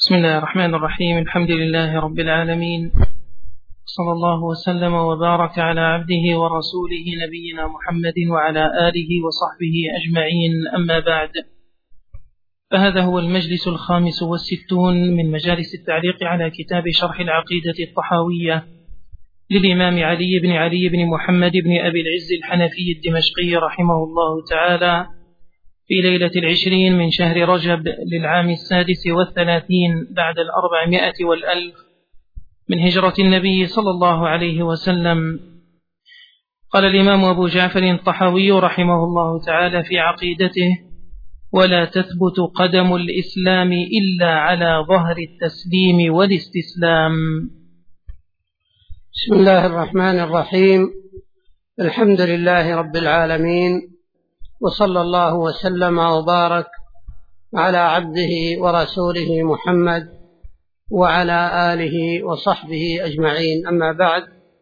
بسم الله الرحمن الرحيم. الحمد لله رب العالمين، صلى الله وسلم وبارك على عبده ورسوله نبينا محمد وعلى آله وصحبه أجمعين، أما بعد، فهذا هو المجلس 65 من مجالس التعليق على كتاب شرح العقيدة الطحاوية للإمام علي بن محمد بن أبي العز الحنفي الدمشقي رحمه الله تعالى، في ليلة 20 من شهر رجب للعام 36 بعد 400 والألف من هجرة النبي صلى الله عليه وسلم. قال الإمام أبو جعفر الطحاوي رحمه الله تعالى في عقيدته: ولا تثبت قدم الإسلام إلا على ظهر التسليم والاستسلام. بسم الله الرحمن الرحيم. الحمد لله رب العالمين، وصلى الله وسلم وبارك على عبده ورسوله محمد وعلى آله وصحبه أجمعين، أما بعد.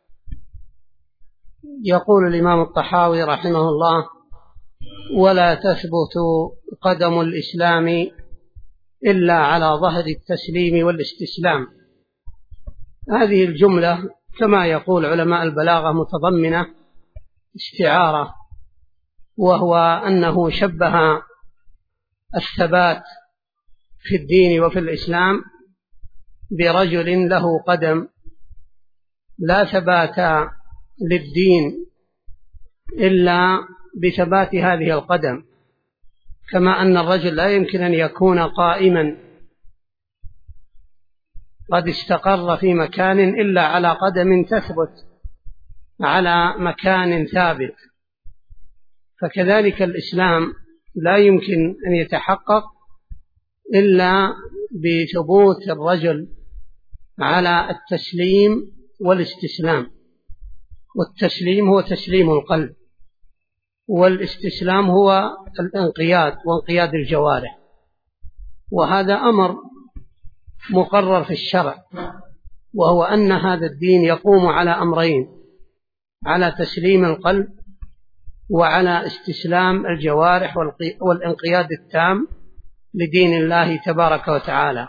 يقول الإمام الطحاوي رحمه الله: ولا تثبت قدم الإسلام إلا على ظهر التسليم والاستسلام. هذه الجملة كما يقول علماء البلاغة متضمنة استعارة، وهو أنه شبه الثبات في الدين وفي الإسلام برجل له قدم، لا ثبات للدين إلا بثبات هذه القدم، كما أن الرجل لا يمكن أن يكون قائما قد استقر في مكان إلا على قدم تثبت على مكان ثابت. فكذلك الإسلام لا يمكن أن يتحقق إلا بثبوت الرجل على التسليم والاستسلام، والتسليم هو تسليم القلب، والاستسلام هو الانقياد وانقياد الجوارح، وهذا أمر مقرر في الشرع، وهو أن هذا الدين يقوم على أمرين: على تسليم القلب وعلى استسلام الجوارح والانقياد التام لدين الله تبارك وتعالى.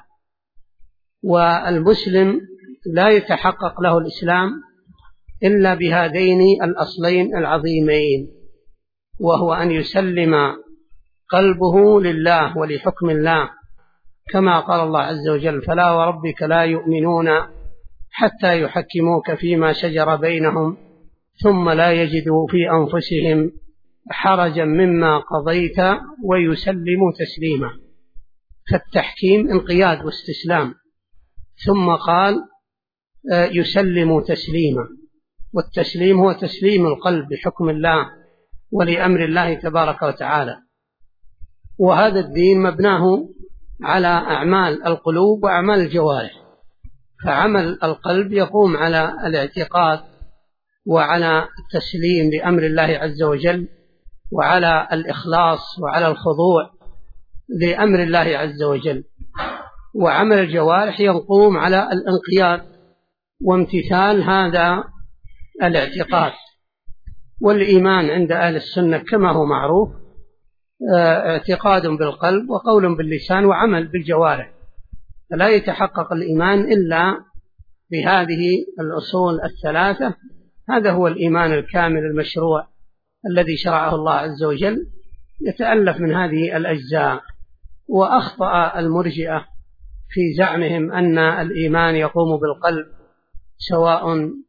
والمسلم لا يتحقق له الإسلام إلا بهذين الأصلين العظيمين، وهو أن يسلم قلبه لله ولحكم الله، كما قال الله عز وجل: فلا وربك لا يؤمنون حتى يحكموك فيما شجر بينهم ثم لا يجدوا في أنفسهم حرجا مما قضيت ويسلموا تسليما. فالتحكيم انقياد واستسلام، ثم قال يسلموا تسليما، والتسليم هو تسليم القلب بحكم الله ولأمر الله تبارك وتعالى. وهذا الدين مبناه على أعمال القلوب وأعمال الجوارح، فعمل القلب يقوم على الاعتقاد وعلى التسليم لأمر الله عز وجل، وعلى الإخلاص وعلى الخضوع لأمر الله عز وجل. وعمل الجوارح يقوم على الانقياد وامتثال هذا الاعتقاد. والإيمان عند أهل السنة كما هو معروف اعتقاد بالقلب وقول باللسان وعمل بالجوارح، فلا يتحقق الإيمان إلا بهذه الأصول الثلاثة. هذا هو الإيمان الكامل المشروع الذي شرعه الله عز وجل، يتألف من هذه الأجزاء. وأخطأ المرجئة في زعمهم أن الإيمان يقوم بالقلب، سواء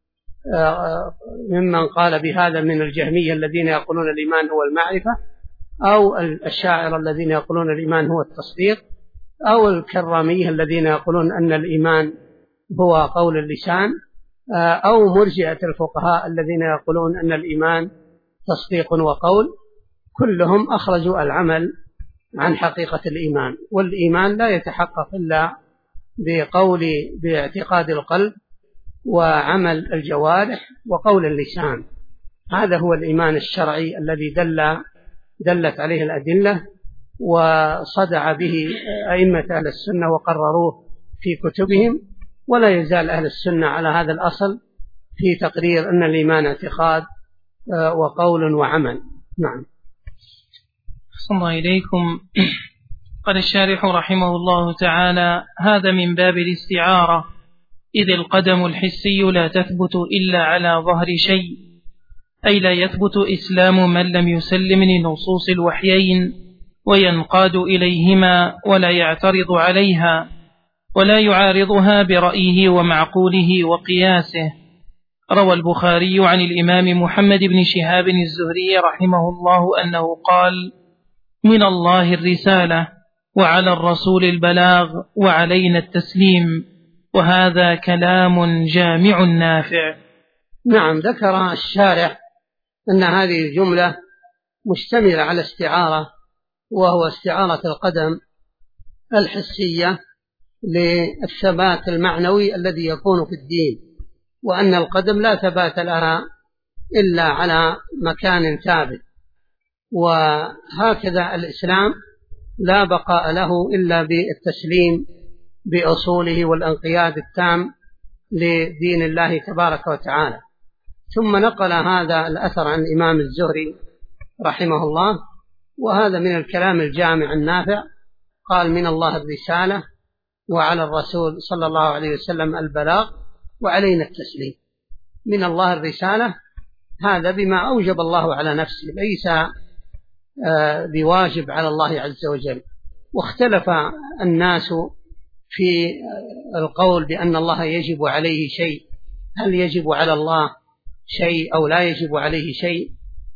ممن قال بهذا من الجهمية الذين يقولون الإيمان هو المعرفة، أو الأشاعرة الذين يقولون الإيمان هو التصديق، أو الكرامية الذين يقولون أن الإيمان هو قول اللسان، أو مرجئة الفقهاء الذين يقولون أن الإيمان تصديق وقول. كلهم أخرجوا العمل عن حقيقة الإيمان، والإيمان لا يتحقق إلا باعتقاد القلب وعمل الجوارح وقول اللسان. هذا هو الإيمان الشرعي الذي دلت عليه الأدلة وصدع به أئمة أهل السنة وقرروه في كتبهم. ولا يزال أهل السنة على هذا الأصل في تقرير أن الإيمان اعتقاد وقول وعمل. نعم. صلى الله إليكم. قال الشارح رحمه الله تعالى: هذا من باب الاستعارة، إذ القدم الحسي لا تثبت إلا على ظهر شيء، أي لا يثبت إسلام من لم يسلم لنصوص الوحيين وينقاد إليهما ولا يعترض عليها ولا يعارضها برأيه ومعقوله وقياسه. روى البخاري عن الإمام محمد بن شهاب الزهري رحمه الله أنه قال: من الله الرسالة، وعلى الرسول البلاغ، وعلينا التسليم. وهذا كلام جامع نافع. نعم، ذكر الشارح أن هذه الجملة مشتملة على استعارة، وهو استعارة القدم الحسية للثبات المعنوي الذي يكون في الدين، وأن القدم لا ثبات لها إلا على مكان ثابت، وهكذا الإسلام لا بقاء له إلا بالتسليم بأصوله والانقياد التام لدين الله تبارك وتعالى. ثم نقل هذا الأثر عن الإمام الزهري رحمه الله، وهذا من الكلام الجامع النافع. قال: من الله الرسالة، وعلى الرسول صلى الله عليه وسلم البلاغ، وعلينا التسليم. من الله الرسالة، هذا بما أوجب الله على نفسه، ليس بواجب على الله عز وجل. واختلف الناس في القول بأن الله يجب عليه شيء، هل يجب على الله شيء أو لا يجب عليه شيء؟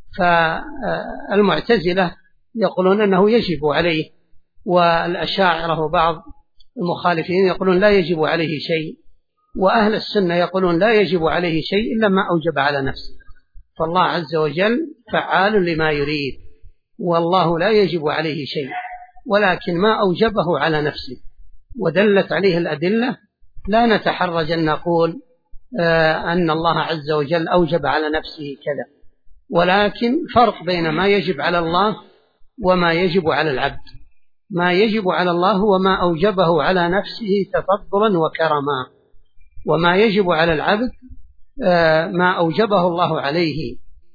فالمعتزلة يقولون أنه يجب عليه، والأشاعرة وبعض المخالفين يقولون لا يجب عليه شيء، وأهل السنة يقولون لا يجب عليه شيء إلا ما أوجب على نفسه. فالله عز وجل فعال لما يريد، والله لا يجب عليه شيء، ولكن ما أوجبه على نفسه ودلت عليه الأدلة لا نتحرج أن نقول أن الله عز وجل أوجب على نفسه كذا، ولكن فرق بين ما يجب على الله وما يجب على العبد. ما يجب على الله هو ما أوجبه على نفسه تفضلا وكرما، وما يجب على العبد ما أوجبه الله عليه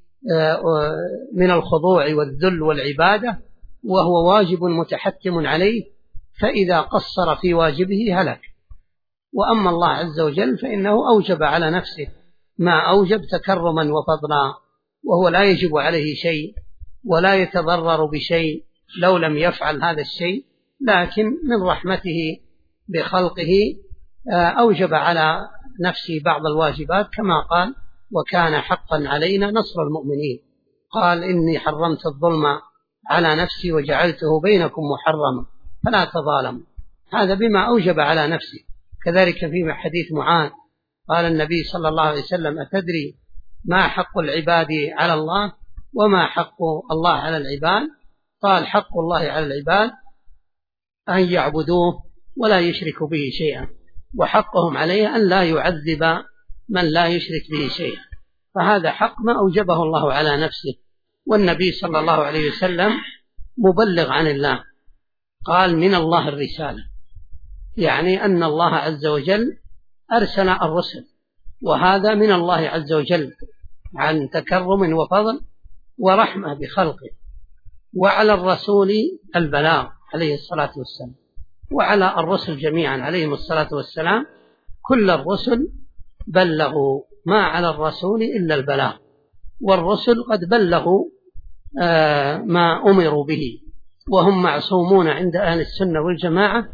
من الخضوع والذل والعبادة، وهو واجب متحتم عليه، فإذا قصر في واجبه هلك. وأما الله عز وجل فإنه أوجب على نفسه ما أوجب تكرما وفضلا، وهو لا يجب عليه شيء ولا يتضرر بشيء لو لم يفعل هذا الشيء، لكن من رحمته بخلقه أوجب على نفسه بعض الواجبات، كما قال: وكان حقا علينا نصر المؤمنين. قال: إني حرمت الظلم على نفسي وجعلته بينكم محرما فلا تظالموا. هذا بما أوجب على نفسه. كذلك في حديث معاذ قال النبي صلى الله عليه وسلم: أتدري ما حق العباد على الله وما حق الله على العباد؟ قال: حق الله على العباد أن يعبدوه ولا يشركوا به شيئا، وحقهم عليه أن لا يعذب من لا يشرك به شيئا. فهذا حق ما أوجبه الله على نفسه، والنبي صلى الله عليه وسلم مبلغ عن الله. قال: من الله الرسالة، يعني أن الله عز وجل أرسل الرسل، وهذا من الله عز وجل عن تكرم وفضل ورحمة بخلقه. وعلى الرسول البلاغ عليه الصلاة والسلام، وعلى الرسل جميعا عليهم الصلاة والسلام، كل الرسل بلغوا، ما على الرسول إلا البلاغ، والرسل قد بلغوا ما أمروا به، وهم معصومون عند أهل السنة والجماعة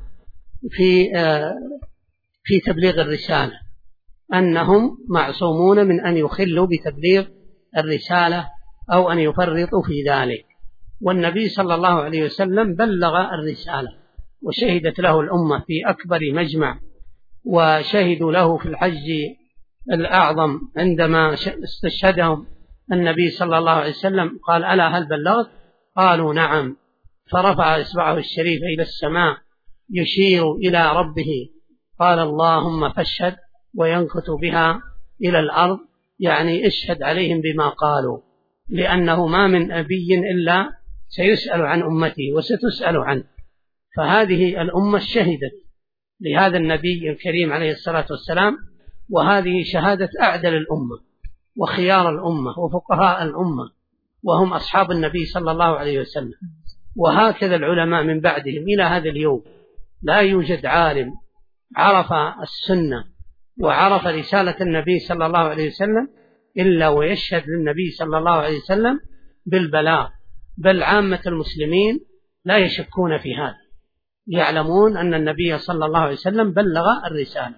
في تبليغ الرسالة، أنهم معصومون من أن يخلوا بتبليغ الرسالة أو أن يفرطوا في ذلك. والنبي صلى الله عليه وسلم بلغ الرسالة، وشهدت له الأمة في أكبر مجمع، وشهدوا له في الحج الأعظم عندما استشهدهم النبي صلى الله عليه وسلم. قال: ألا هل بلغت؟ قالوا: نعم. فرفع إصبعه الشريف إلى السماء يشير إلى ربه، قال: اللهم فاشهد، وينكت بها إلى الأرض، يعني اشهد عليهم بما قالوا، لأنه ما من نبي إلا سيسأل عن أمته وستسأل عنه. فهذه الأمة شهدت لهذا النبي الكريم عليه الصلاة والسلام، وهذه شهادة أعدل الأمة وخيار الأمة وفقهاء الأمة، وهم أصحاب النبي صلى الله عليه وسلم. وهكذا العلماء من بعدهم إلى هذا اليوم لا يوجد عالم عرف السنة وعرف رسالة النبي صلى الله عليه وسلم إلا ويشهد للنبي صلى الله عليه وسلم بالبلاغ، بل عامة المسلمين لا يشكون في هذا، يعلمون أن النبي صلى الله عليه وسلم بلغ الرسالة.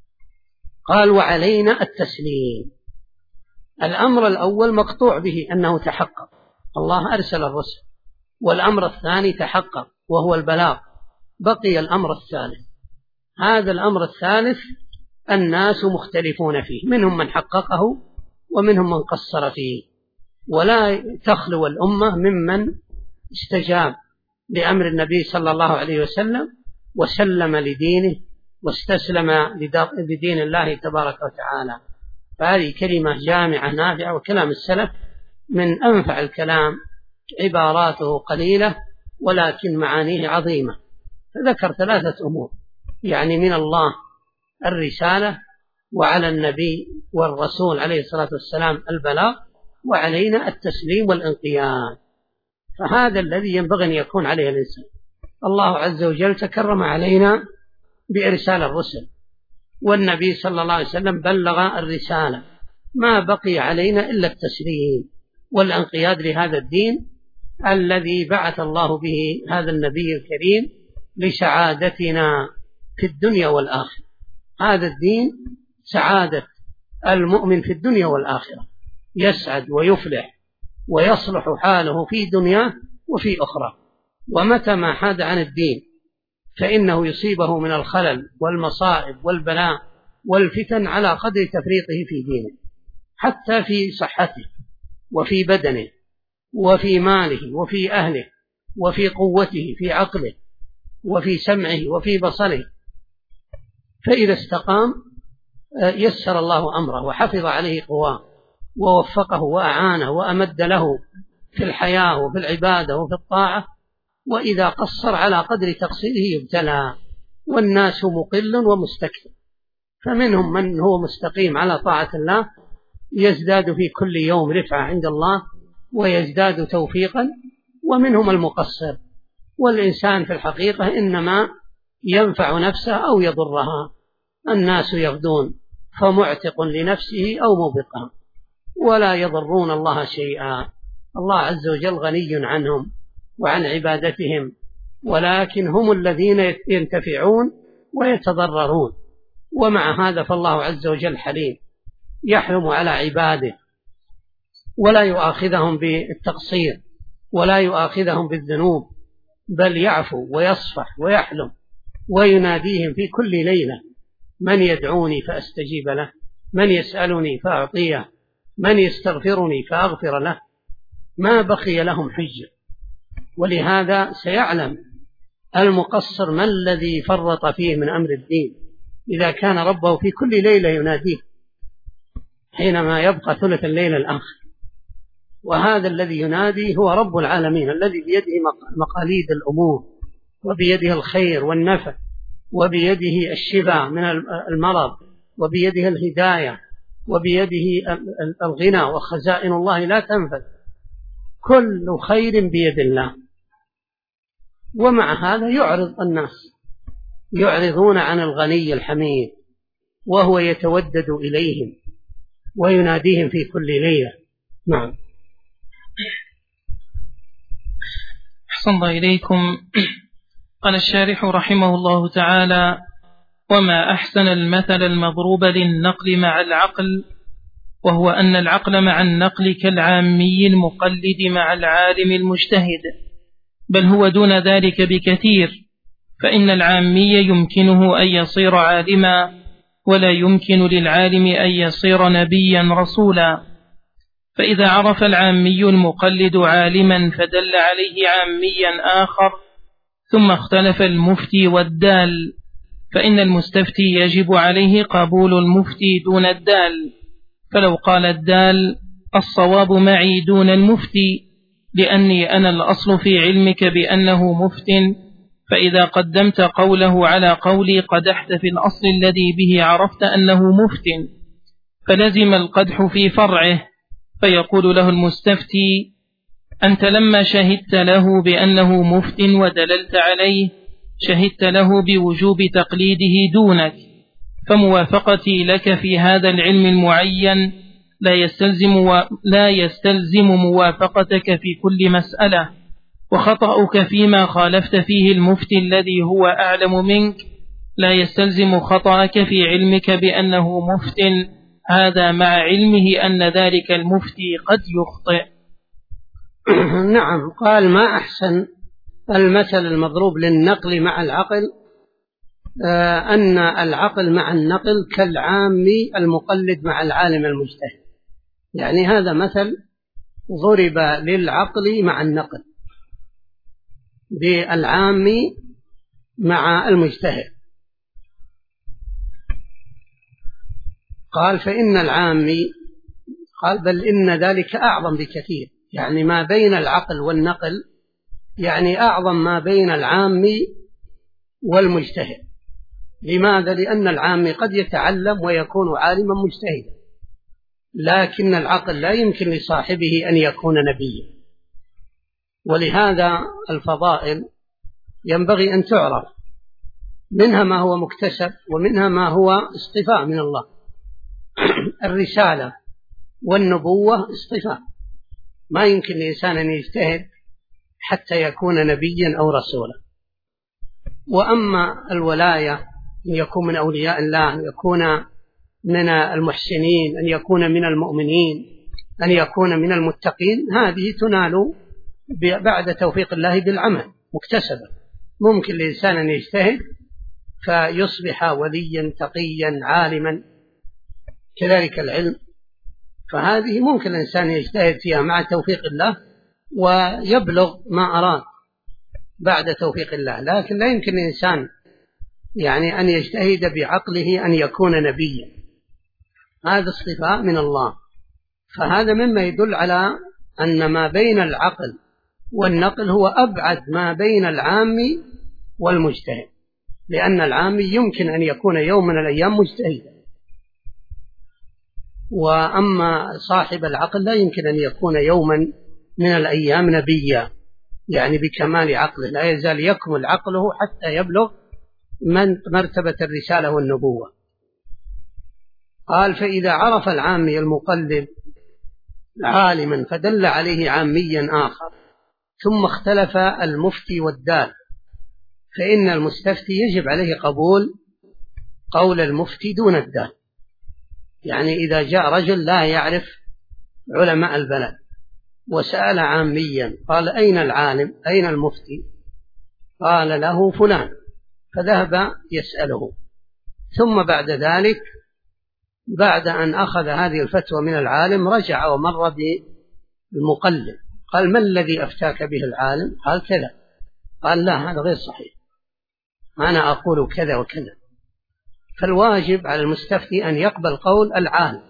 قال وعلينا التسليم. الأمر الأول مقطوع به أنه تحقق، الله أرسل الرسل، والأمر الثاني تحقق وهو البلاغ. بقي الأمر الثالث، هذا الأمر الثالث الناس مختلفون فيه، منهم من حققه ومنهم من قصر فيه، ولا تخلو الأمة ممن استجاب لأمر النبي صلى الله عليه وسلم وسلم لدينه واستسلم لدين الله تبارك وتعالى. فهذه كلمة جامعة نافعة، وكلام السلف من أنفع الكلام، عباراته قليلة ولكن معانيه عظيمة. فذكر 3 أمور، يعني من الله الرسالة، وعلى النبي والرسول عليه الصلاة والسلام البلاغ، وعلينا التسليم والانقياد. فهذا الذي ينبغي أن يكون عليه الإنسان. الله عز وجل تكرم علينا بإرسال الرسل، والنبي صلى الله عليه وسلم بلغ الرسالة، ما بقي علينا إلا التسليم والانقياد لهذا الدين الذي بعث الله به هذا النبي الكريم لسعادتنا في الدنيا والآخرة. هذا الدين سعادة المؤمن في الدنيا والآخرة، يسعد ويفلح ويصلح حاله في دنياه وفي أخرى. ومتى ما حاد عن الدين فإنه يصيبه من الخلل والمصائب والبلاء والفتن على قدر تفريطه في دينه، حتى في صحته وفي بدنه وفي ماله وفي أهله وفي قوته في عقله وفي سمعه وفي بصره. فإذا استقام يسر الله أمره وحفظ عليه قواه ووفقه وأعانه وأمد له في الحياة وفي العبادة وفي الطاعة. وإذا قصر على قدر تقصيره يبتلى، والناس مقل ومستكثر، فمنهم من هو مستقيم على طاعة الله يزداد في كل يوم رفعة عند الله ويزداد توفيقا، ومنهم المقصر. والإنسان في الحقيقة إنما ينفع نفسه أو يضرها، الناس يغدون فمعتق لنفسه أو موبقها، ولا يضرون الله شيئا. الله عز وجل غني عنهم وعن عبادتهم، ولكن هم الذين ينتفعون ويتضررون. ومع هذا فالله عز وجل حليم، يحلم على عباده ولا يؤاخذهم بالتقصير ولا يؤاخذهم بالذنوب، بل يعفو ويصفح ويحلم ويناديهم في كل ليلة: من يدعوني فأستجيب له، من يسألني فأعطيه، من يستغفرني فأغفر له. ما بقي لهم حجة. ولهذا سيعلم المقصر ما الذي فرط فيه من أمر الدين إذا كان ربه في كل ليلة يناديه حينما يبقى ثلث الليل الآخر. وهذا الذي ينادي هو رب العالمين الذي بيده مقاليد الأمور، وبيده الخير والنفع، وبيده الشفاء من المرض، وبيده الهداية، وبيده الغنى، وخزائن الله لا تنفذ، كل خير بيد الله. ومع هذا يعرض الناس، يعرضون عن الغني الحميد، وهو يتودد إليهم ويناديهم في كل ليلة. نعم. أحسن الله إليكم. قال الشارح رحمه الله تعالى: وما أحسن المثل المضروب للنقل مع العقل، وهو أن العقل مع النقل كالعامي المقلد مع العالم المجتهد، بل هو دون ذلك بكثير، فإن العامي يمكنه أن يصير عالما، ولا يمكن للعالم أن يصير نبيا رسولا. فإذا عرف العامي المقلد عالما فدل عليه عاميا آخر، ثم اختلف المفتي والدال، فإن المستفتي يجب عليه قبول المفتي دون الدال. فلو قال الدال: الصواب معي دون المفتي، لأني أنا الأصل في علمك بأنه مفت، فإذا قدمت قوله على قولي قدحت في الأصل الذي به عرفت أنه مفت، فلزم القدح في فرعه. فيقول له المستفتي: أنت لما شهدت له بأنه مفت ودللت عليه شهدت له بوجوب تقليده دونك، فموافقتي لك في هذا العلم المعين لا يستلزم موافقتك في كل مسألة، وخطأك فيما خالفت فيه المفتي الذي هو أعلم منك لا يستلزم خطأك في علمك بأنه مفت، هذا مع علمه أن ذلك المفتي قد يخطئ. نعم. قال: ما أحسن المثل المضروب للنقل مع العقل، أن العقل مع النقل كالعام المقلد مع العالم المجتهد. يعني هذا مثل ضرب للعقل مع النقل بالعام مع المجتهد. قال: فإن العامي، قال: بل إن ذلك أعظم بكثير، يعني ما بين العقل والنقل يعني أعظم ما بين العام والمجتهد. لماذا؟ لأن العام قد يتعلم ويكون عالما مجتهدا، لكن العقل لا يمكن لصاحبه أن يكون نبيا. ولهذا الفضائل ينبغي أن تعرف، منها ما هو مكتسب ومنها ما هو اصطفاء من الله. الرسالة والنبوة اصطفاء، ما يمكن لإنسان أن يجتهد حتى يكون نبيا أو رسولا. وأما الولاية، أن يكون من أولياء الله، أن يكون من المحسنين، أن يكون من المؤمنين، أن يكون من المتقين، هذه تنال بعد توفيق الله بالعمل مكتسبة. ممكن لإنسان أن يجتهد فيصبح وليا تقيا عالما، كذلك العلم، فهذه ممكن الإنسان يجتهد فيها مع توفيق الله ويبلغ ما أراد بعد توفيق الله. لكن لا يمكن الإنسان يعني أن يجتهد بعقله أن يكون نبيا، هذا اصطفاء من الله. فهذا مما يدل على أن ما بين العقل والنقل هو أبعد ما بين العام والمجتهد، لأن العام يمكن أن يكون يوم من الأيام مجتهدا، وأما صاحب العقل لا يمكن أن يكون يوما من الأيام نبيا، يعني بكمال عقله، لا يزال يكمل عقله حتى يبلغ من مرتبة الرسالة والنبوة. قال: فإذا عرف العامي المقلد عالما فدل عليه عاميا آخر، ثم اختلف المفتي والدال، فإن المستفتي يجب عليه قبول قول المفتي دون الدال. يعني إذا جاء رجل لا يعرف علماء البلد وسأل عاميا قال: أين العالم؟ أين المفتي؟ قال له: فلان، فذهب يسأله، ثم بعد ذلك بعد أن أخذ هذه الفتوى من العالم رجع ومر بالمقلد، قال: ما الذي أفتاك به العالم؟ قال: كذا. قال: لا، هذا غير صحيح، أنا أقول كذا وكذا. فالواجب على المستفتي أن يقبل قول العالم.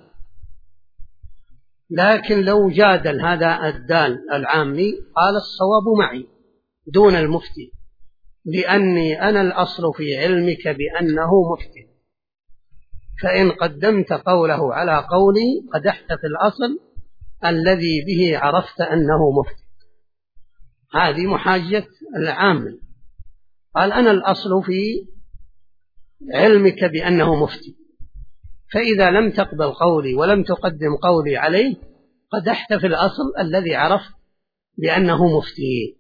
لكن لو جادل هذا الدال العامي قال: الصواب معي دون المفتي، لأني أنا الأصل في علمك بأنه مفتي، فإن قدمت قوله على قولي قدحت في الأصل الذي به عرفت أنه مفتي. هذه محاجة العامل. قال: أنا الأصل في علمك بأنه مفتي، فإذا لم تقبل قولي ولم تقدم قولي عليه قدحت في الأصل الذي عرفت بأنه مفتي.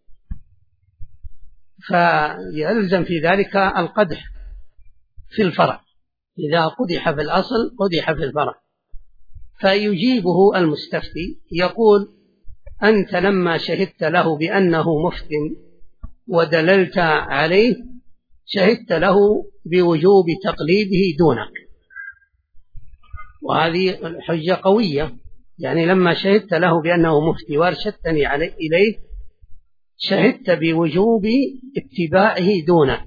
فيلزم في ذلك القدح في الفرع، إذا قدح في الأصل قدح في الفرع. فيجيبه المستفتي يقول: أنت لما شهدت له بأنه مفت ودللت عليه شهدت له بوجوب تقليده دونك. وهذه الحجة قوية، يعني لما شهدت له بأنه مفتي وارشدتني إليه شهدت بوجوب اتباعه دونك.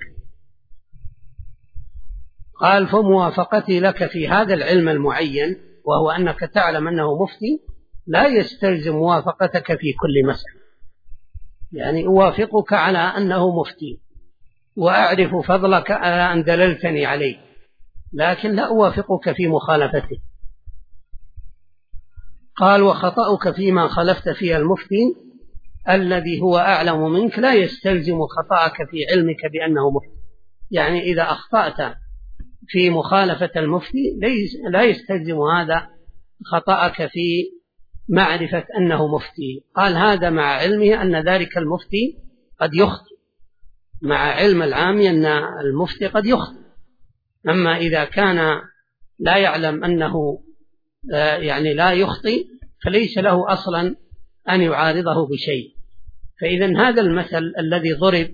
قال: فموافقتي لك في هذا العلم المعين، وهو أنك تعلم أنه مفتي، لا يستلزم موافقتك في كل مسألة. يعني أوافقك على أنه مفتي وأعرف فضلك على أن دللتني عليه، لكن لا أوافقك في مخالفته. قال: وخطأك فيما خلفت فيه المفتي الذي هو أعلم منك لا يستلزم خطأك في علمك بأنه مفتي. يعني إذا أخطأت في مخالفة المفتي لا يستلزم هذا خطأك في معرفة أنه مفتي. قال هذا مع علمه أن ذلك المفتي قد يخطئ، مع علم العام أن المفتي قد يخطئ. أما إذا كان لا يعلم أنه يعني لا يخطئ فليس له أصلا أن يعارضه بشيء. فإذا هذا المثل الذي ضرب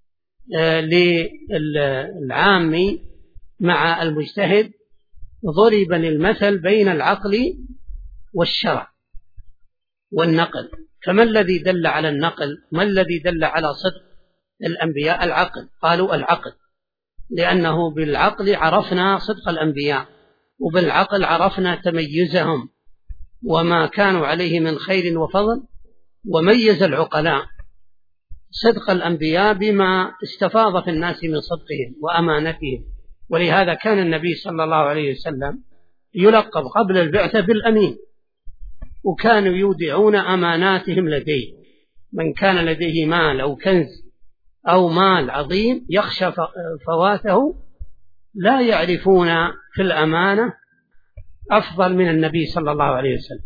للعام مع المجتهد ضرب المثل بين العقل والشرع والنقل. فما الذي دل على النقل؟ ما الذي دل على صدق الأنبياء؟ العقل. قالوا العقل، لأنه بالعقل عرفنا صدق الأنبياء، وبالعقل عرفنا تميزهم وما كانوا عليه من خير وفضل. وميز العقلاء صدق الأنبياء بما استفاض في الناس من صدقهم وأمانتهم. ولهذا كان النبي صلى الله عليه وسلم يلقب قبل البعثة بالأمين، وكانوا يودعون أماناتهم لديه. من كان لديه مال أو كنز أو مال عظيم يخشى فواته لا يعرفون في الأمانة أفضل من النبي صلى الله عليه وسلم،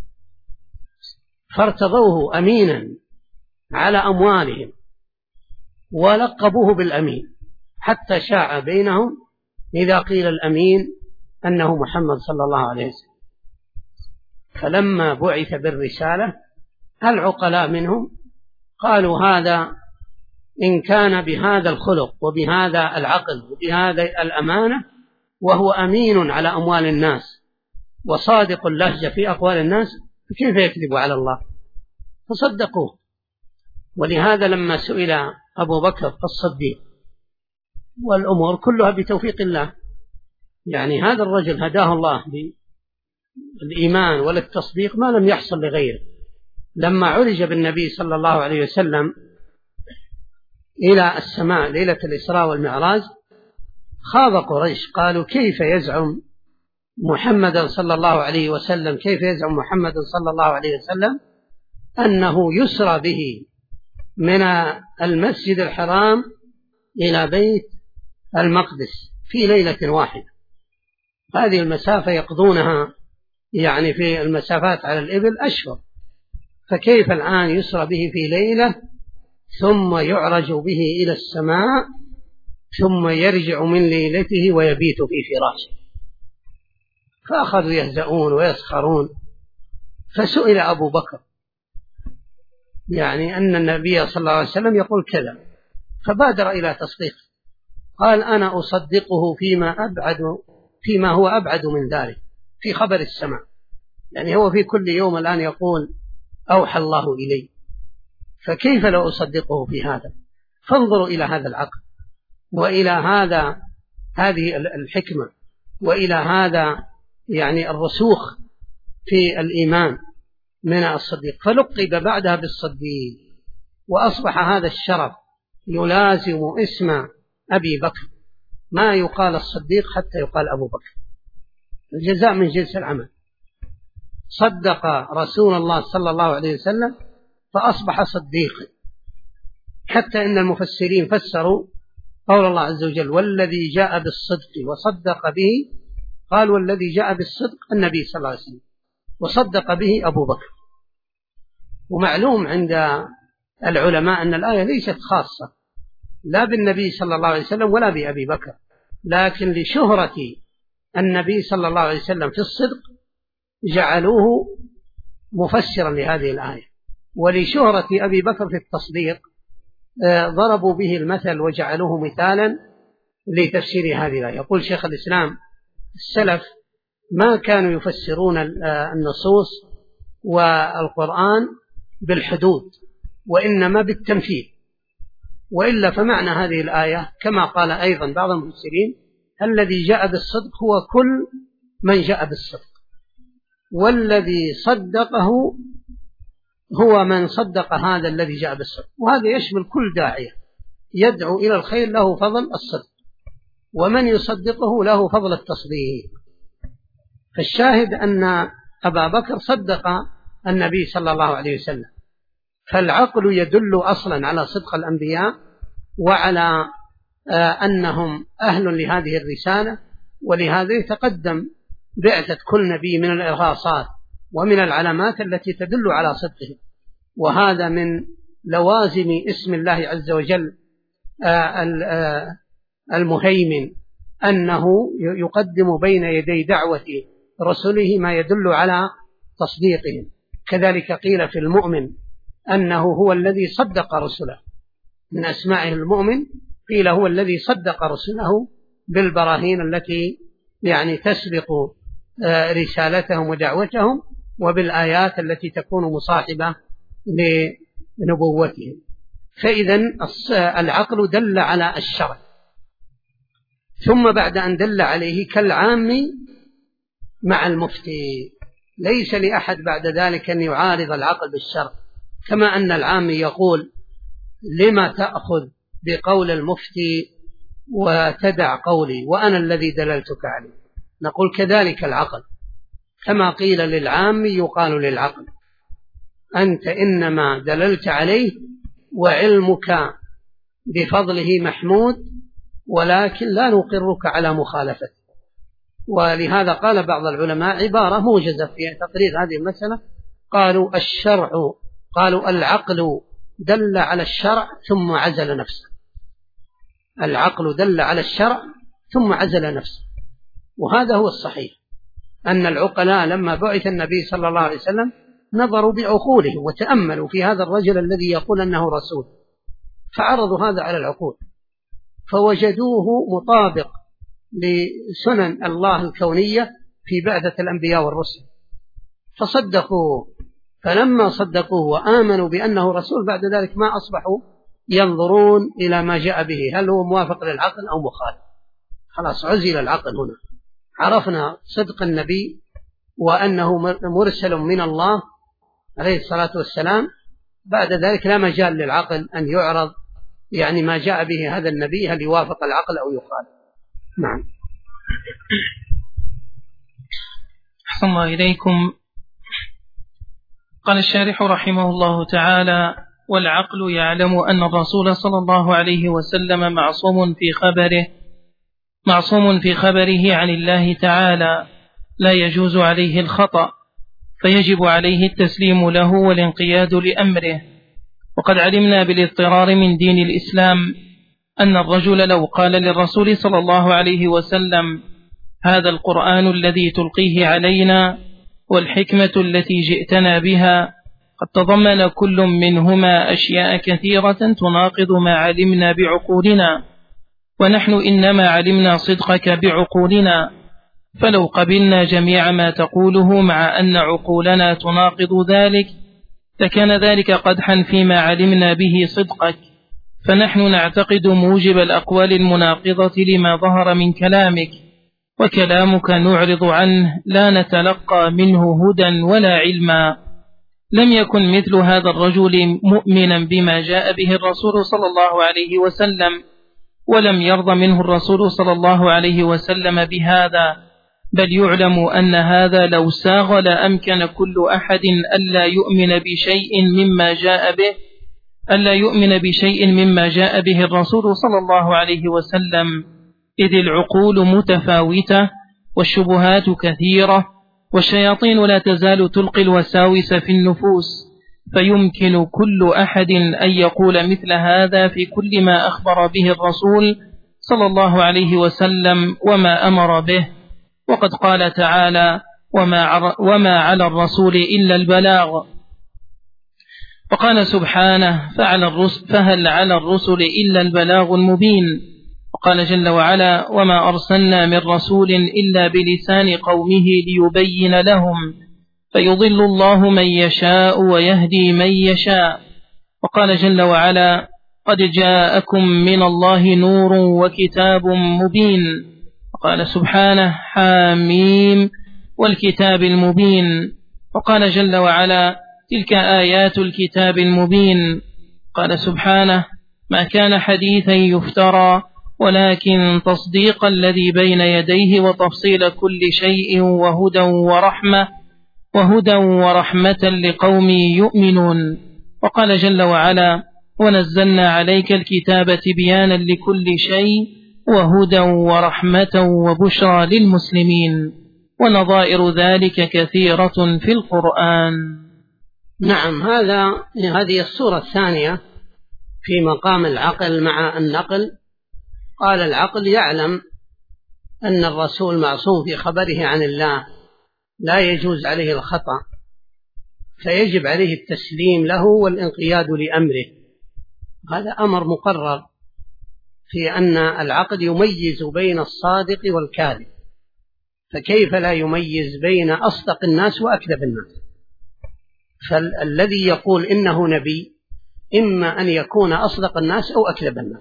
فارتضوه أمينا على أموالهم ولقبوه بالأمين، حتى شاع بينهم إذا قيل الأمين أنه محمد صلى الله عليه وسلم. فلما بعث بالرسالة العقلاء منهم قالوا هذا إن كان بهذا الخلق وبهذا العقل وبهذا الأمانة وهو أمين على أموال الناس وصادق اللهجة في أقوال الناس فكيف يكذب على الله؟ فصدقوه. ولهذا لما سئل أبو بكر الصديق، والأمور كلها بتوفيق الله، يعني هذا الرجل هداه الله بالإيمان وللتصديق ما لم يحصل لغيره. لما عرج بالنبي صلى الله عليه وسلم إلى السماء ليلة الإسراء والمعراج خاض قريش، قالوا كيف يزعم محمد صلى الله عليه وسلم، كيف يزعم محمد صلى الله عليه وسلم أنه يسرى به من المسجد الحرام إلى بيت المقدس في ليلة واحدة. هذه المسافة يقضونها يعني في المسافات على الإبل أشهر، فكيف الآن يسرى به في ليلة ثم يعرج به إلى السماء ثم يرجع من ليلته ويبيت في فراشه؟ فأخذوا يهزؤون ويسخرون. فسئل أبو بكر يعني أن النبي صلى الله عليه وسلم يقول كذا، فبادر إلى تصديق، قال أنا أصدقه فيما هو أبعد من ذلك، في خبر السماء. يعني هو في كل يوم الآن يقول أوحى الله إلي، فكيف لو أصدقه في هذا؟ فانظروا إلى هذا العقل وإلى هذه الحكمة وإلى هذا يعني الرسوخ في الإيمان من الصديق، فلقب بعدها بالصديق، وأصبح هذا الشرف يلازم اسم أبي بكر، ما يقال الصديق حتى يقال أبو بكر، الجزاء من جنس العمل. صدق رسول الله صلى الله عليه وسلم فأصبح صديقا، حتى إن المفسرين فسروا قول الله عز وجل والذي جاء بالصدق وصدق به، قال والذي جاء بالصدق النبي صلى الله عليه وسلم وصدق به أبو بكر. ومعلوم عند العلماء أن الآية ليست خاصة لا بالنبي صلى الله عليه وسلم ولا بأبي بكر، لكن لشهرة النبي صلى الله عليه وسلم في الصدق جعلوه مفسرا لهذه الآية، ولشهرة أبي بكر في التصديق ضربوا به المثل وجعلوه مثالا لتفسير هذه الآية. يقول شيخ الإسلام السلف ما كانوا يفسرون النصوص والقرآن بالحدود وإنما بالتمثيل، وإلا فمعنى هذه الآية كما قال أيضا بعض المفسرين الذي جاء بالصدق هو كل من جاء بالصدق، والذي صدقه هو من صدق هذا الذي جاء بالصدق. وهذا يشمل كل داعية يدعو إلى الخير له فضل الصدق، ومن يصدقه له فضل التصديق. فالشاهد أن أبا بكر صدق النبي صلى الله عليه وسلم فالعقل يدل أصلا على صدق الأنبياء وعلى أنهم أهل لهذه الرسالة، ولهذا يتقدم بعثة كل نبي من الإرهاصات ومن العلامات التي تدل على صدقه. وهذا من لوازم اسم الله عز وجل المهيمن، أنه يقدم بين يدي دعوة رسله ما يدل على تصديقهم. كذلك قيل في المؤمن أنه هو الذي صدق رسله، من أسمائه المؤمن قيل هو الذي صدق رسله بالبراهين التي يعني تسبق رسالتهم ودعوتهم، وبالآيات التي تكون مصاحبة لنبوتهم. فإذا العقل دل على الشرع، ثم بعد أن دل عليه كالعام مع المفتي، ليس لأحد بعد ذلك أن يعارض العقل بالشرع، كما أن العام يقول لما تأخذ بقول المفتي وتدع قولي وأنا الذي دللتك عليه. نقول كذلك العقل، كما قيل للعام يقال للعقل أنت إنما دللت عليه وعلمك بفضله محمود، ولكن لا نقرك على مخالفته. ولهذا قال بعض العلماء عبارة موجزة في تقرير هذه المسألة، قالوا العقل دل على الشرع ثم عزل نفسه. العقل دل على الشرع ثم عزل نفسه، وهذا هو الصحيح، أن العقلاء لما بعث النبي صلى الله عليه وسلم نظروا بعقولهم وتأملوا في هذا الرجل الذي يقول أنه رسول، فعرضوا هذا على العقول فوجدوه مطابق لسنن الله الكونية في بعثة الأنبياء والرسل فصدقوه. فلما صدقوه وآمنوا بأنه رسول بعد ذلك ما أصبحوا ينظرون إلى ما جاء به هل هو موافق للعقل أو مخالف، خلاص عزل العقل. هنا عرفنا صدق النبي وأنه مرسل من الله عليه الصلاة والسلام، بعد ذلك لا مجال للعقل أن يعرض يعني ما جاء به هذا النبي هل يوافق العقل أو يخالف. نعم. أحسن الله إليكم. قال الشارح رحمه الله تعالى: والعقل يعلم أن الرسول صلى الله عليه وسلم معصوم في خبره عن الله تعالى، لا يجوز عليه الخطأ، فيجب عليه التسليم له والانقياد لأمره. وقد علمنا بالاضطرار من دين الإسلام أن الرجل لو قال للرسول صلى الله عليه وسلم: هذا القرآن الذي تلقيه علينا والحكمة التي جئتنا بها قد تضمن كل منهما أشياء كثيرة تناقض ما علمنا بعقولنا، ونحن إنما علمنا صدقك بعقولنا، فلو قبلنا جميع ما تقوله مع أن عقولنا تناقض ذلك لكان ذلك قدحا فيما علمنا به صدقك، فنحن نعتقد موجب الأقوال المناقضة لما ظهر من كلامك، وكلامك نعرض عنه لا نتلقى منه هدى ولا علما. لم يكن مثل هذا الرجل مؤمنا بما جاء به الرسول صلى الله عليه وسلم، ولم يرضى منه الرسول صلى الله عليه وسلم بهذا، بل يعلم أن هذا لو ساغ لأمكن كل أحد ألا يؤمن بشيء مما جاء به الرسول صلى الله عليه وسلم، إذ العقول متفاوتة والشبهات كثيرة، والشياطين لا تزال تلقي الوساوس في النفوس، فيمكن كل أحد أن يقول مثل هذا في كل ما أخبر به الرسول صلى الله عليه وسلم وما أمر به. وقد قال تعالى: وما على الرسول إلا البلاغ. وقال سبحانه: فهل على الرسل إلا البلاغ المبين. وقال جل وعلا: وما أرسلنا من رسول إلا بلسان قومه ليبين لهم، فيضل الله من يشاء ويهدي من يشاء. وقال جل وعلا: قد جاءكم من الله نور وكتاب مبين. وقال سبحانه: حاميم والكتاب المبين. وقال جل وعلا: تلك آيات الكتاب المبين. قال سبحانه: ما كان حديثا يفترى ولكن تصديق الذي بين يديه وتفصيل كل شيء وهدى ورحمة لقوم يؤمنون. وقال جل وعلا: ونزلنا عليك الكتاب تبيانا لكل شيء وهدى ورحمة وبشرى للمسلمين، ونظائر ذلك كثيرة في القرآن. نعم، هذه الصورة الثانية في مقام العقل مع النقل. قال العقل يعلم أن الرسول معصوم في خبره عن الله، لا يجوز عليه الخطأ، فيجب عليه التسليم له والانقياد لأمره. هذا أمر مقرر في أن العقل يميز بين الصادق والكاذب، فكيف لا يميز بين أصدق الناس وأكذب الناس؟ فالذي يقول إنه نبي إما أن يكون أصدق الناس أو أكذب الناس،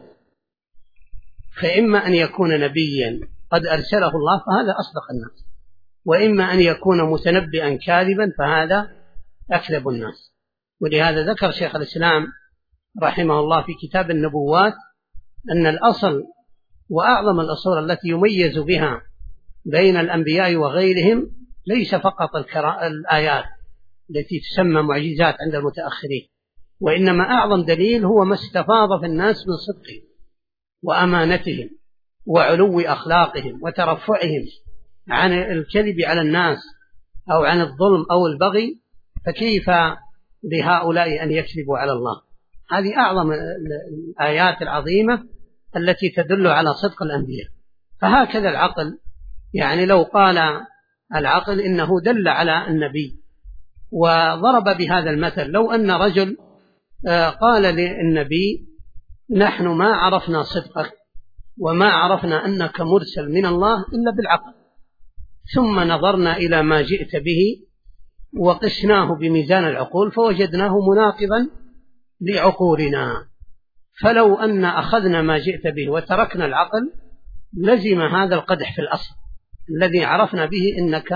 فإما أن يكون نبيا قد أرسله الله فهذا أصدق الناس، وإما أن يكون متنبئا كاذبا فهذا أكذب الناس. ولهذا ذكر شيخ الإسلام رحمه الله في كتاب النبوات أن الأصل وأعظم الأصول التي يميز بها بين الأنبياء وغيرهم ليس فقط الآيات التي تسمى معجزات عند المتأخرين، وإنما أعظم دليل هو ما استفاض في الناس من صدقهم وأمانتهم وعلو أخلاقهم وترفعهم عن الكذب على الناس أو عن الظلم أو البغي، فكيف لهؤلاء أن يكذبوا على الله؟ هذه أعظم الآيات العظيمة التي تدل على صدق الأنبياء. فهكذا العقل، يعني لو قال العقل إنه دل على النبي وضرب بهذا المثل، لو أن رجل قال للنبي: نحن ما عرفنا صدقك وما عرفنا أنك مرسل من الله إلا بالعقل، ثم نظرنا إلى ما جئت به وقسناه بميزان العقول فوجدناه مناقضا لعقولنا، فلو أن أخذنا ما جئت به وتركنا العقل لزم هذا القدح في الأصل الذي عرفنا به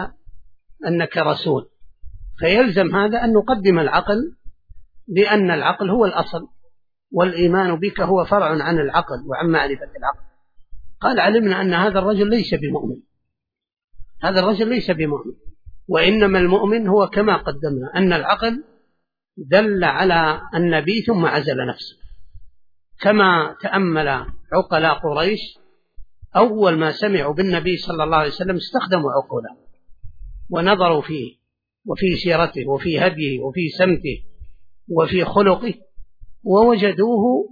أنك رسول، فيلزم هذا أن نقدم العقل، لأن العقل هو الأصل، والإيمان بك هو فرع عن العقل وعن معرفة العقل. قال: علمنا أن هذا الرجل ليس بمؤمن، هذا الرجل ليس بمؤمن، وإنما المؤمن هو كما قدمنا أن العقل دل على النبي ثم عزل نفسه، كما تأمل عقلاء قريش أول ما سمعوا بالنبي صلى الله عليه وسلم استخدموا عقوله ونظروا فيه وفي سيرته وفي هديه وفي سمته وفي خلقه، ووجدوه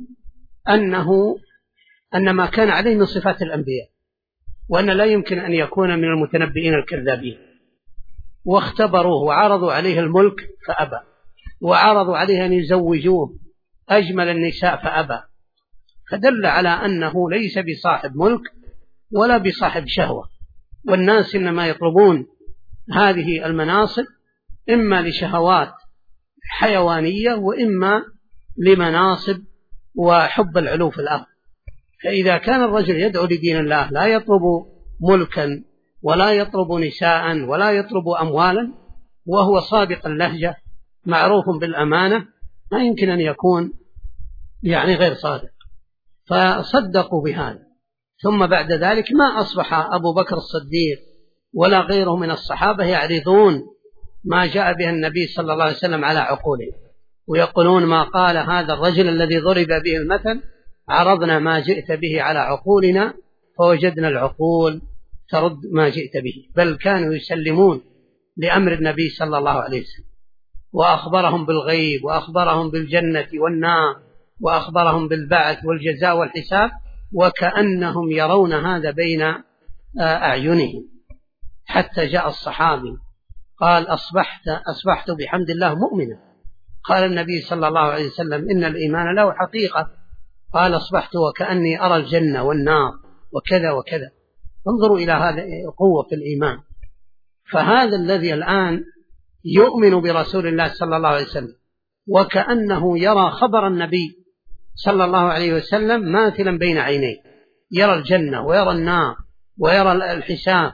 أن ما كان عليه من صفات الأنبياء، وأن لا يمكن أن يكون من المتنبئين الكذابين. واختبروه وعرضوا عليه الملك فأبى، وعرضوا عليه أن يزوجوه أجمل النساء فأبى، فدل على أنه ليس بصاحب ملك ولا بصاحب شهوة، والناس إنما يطلبون هذه المناصب إما لشهوات حيوانية وإما لمناصب وحب العلو في الأرض. فإذا كان الرجل يدعو لدين الله لا يطلب ملكا ولا يطلب نساء ولا يطلب أموالا، وهو صادق اللهجة معروف بالأمانة، لا يمكن أن يكون غير صادق. فصدقوا بهذا، ثم بعد ذلك ما أصبح أبو بكر الصديق ولا غيره من الصحابة يعرضون ما جاء به النبي صلى الله عليه وسلم على عقوله، ويقولون: ما قال هذا الرجل الذي ضرب به المثل، عرضنا ما جئت به على عقولنا فوجدنا العقول ترد ما جئت به. بل كانوا يسلمون لأمر النبي صلى الله عليه وسلم، وأخبرهم بالغيب وأخبرهم بالجنة والنار وأخبرهم بالبعث والجزاء والحساب، وكأنهم يرون هذا بين أعينهم. حتى جاء الصحابي قال: أصبحت بحمد الله مؤمنا. قال النبي صلى الله عليه وسلم: إن الإيمان له حقيقة. قال: أصبحت وكأني أرى الجنة والنار وكذا وكذا. انظروا إلى هذا قوة في الإيمان. فهذا الذي الآن يؤمن برسول الله صلى الله عليه وسلم وكأنه يرى خبر النبي صلى الله عليه وسلم ماثلا بين عينيه، يرى الجنة ويرى النار ويرى الحساب،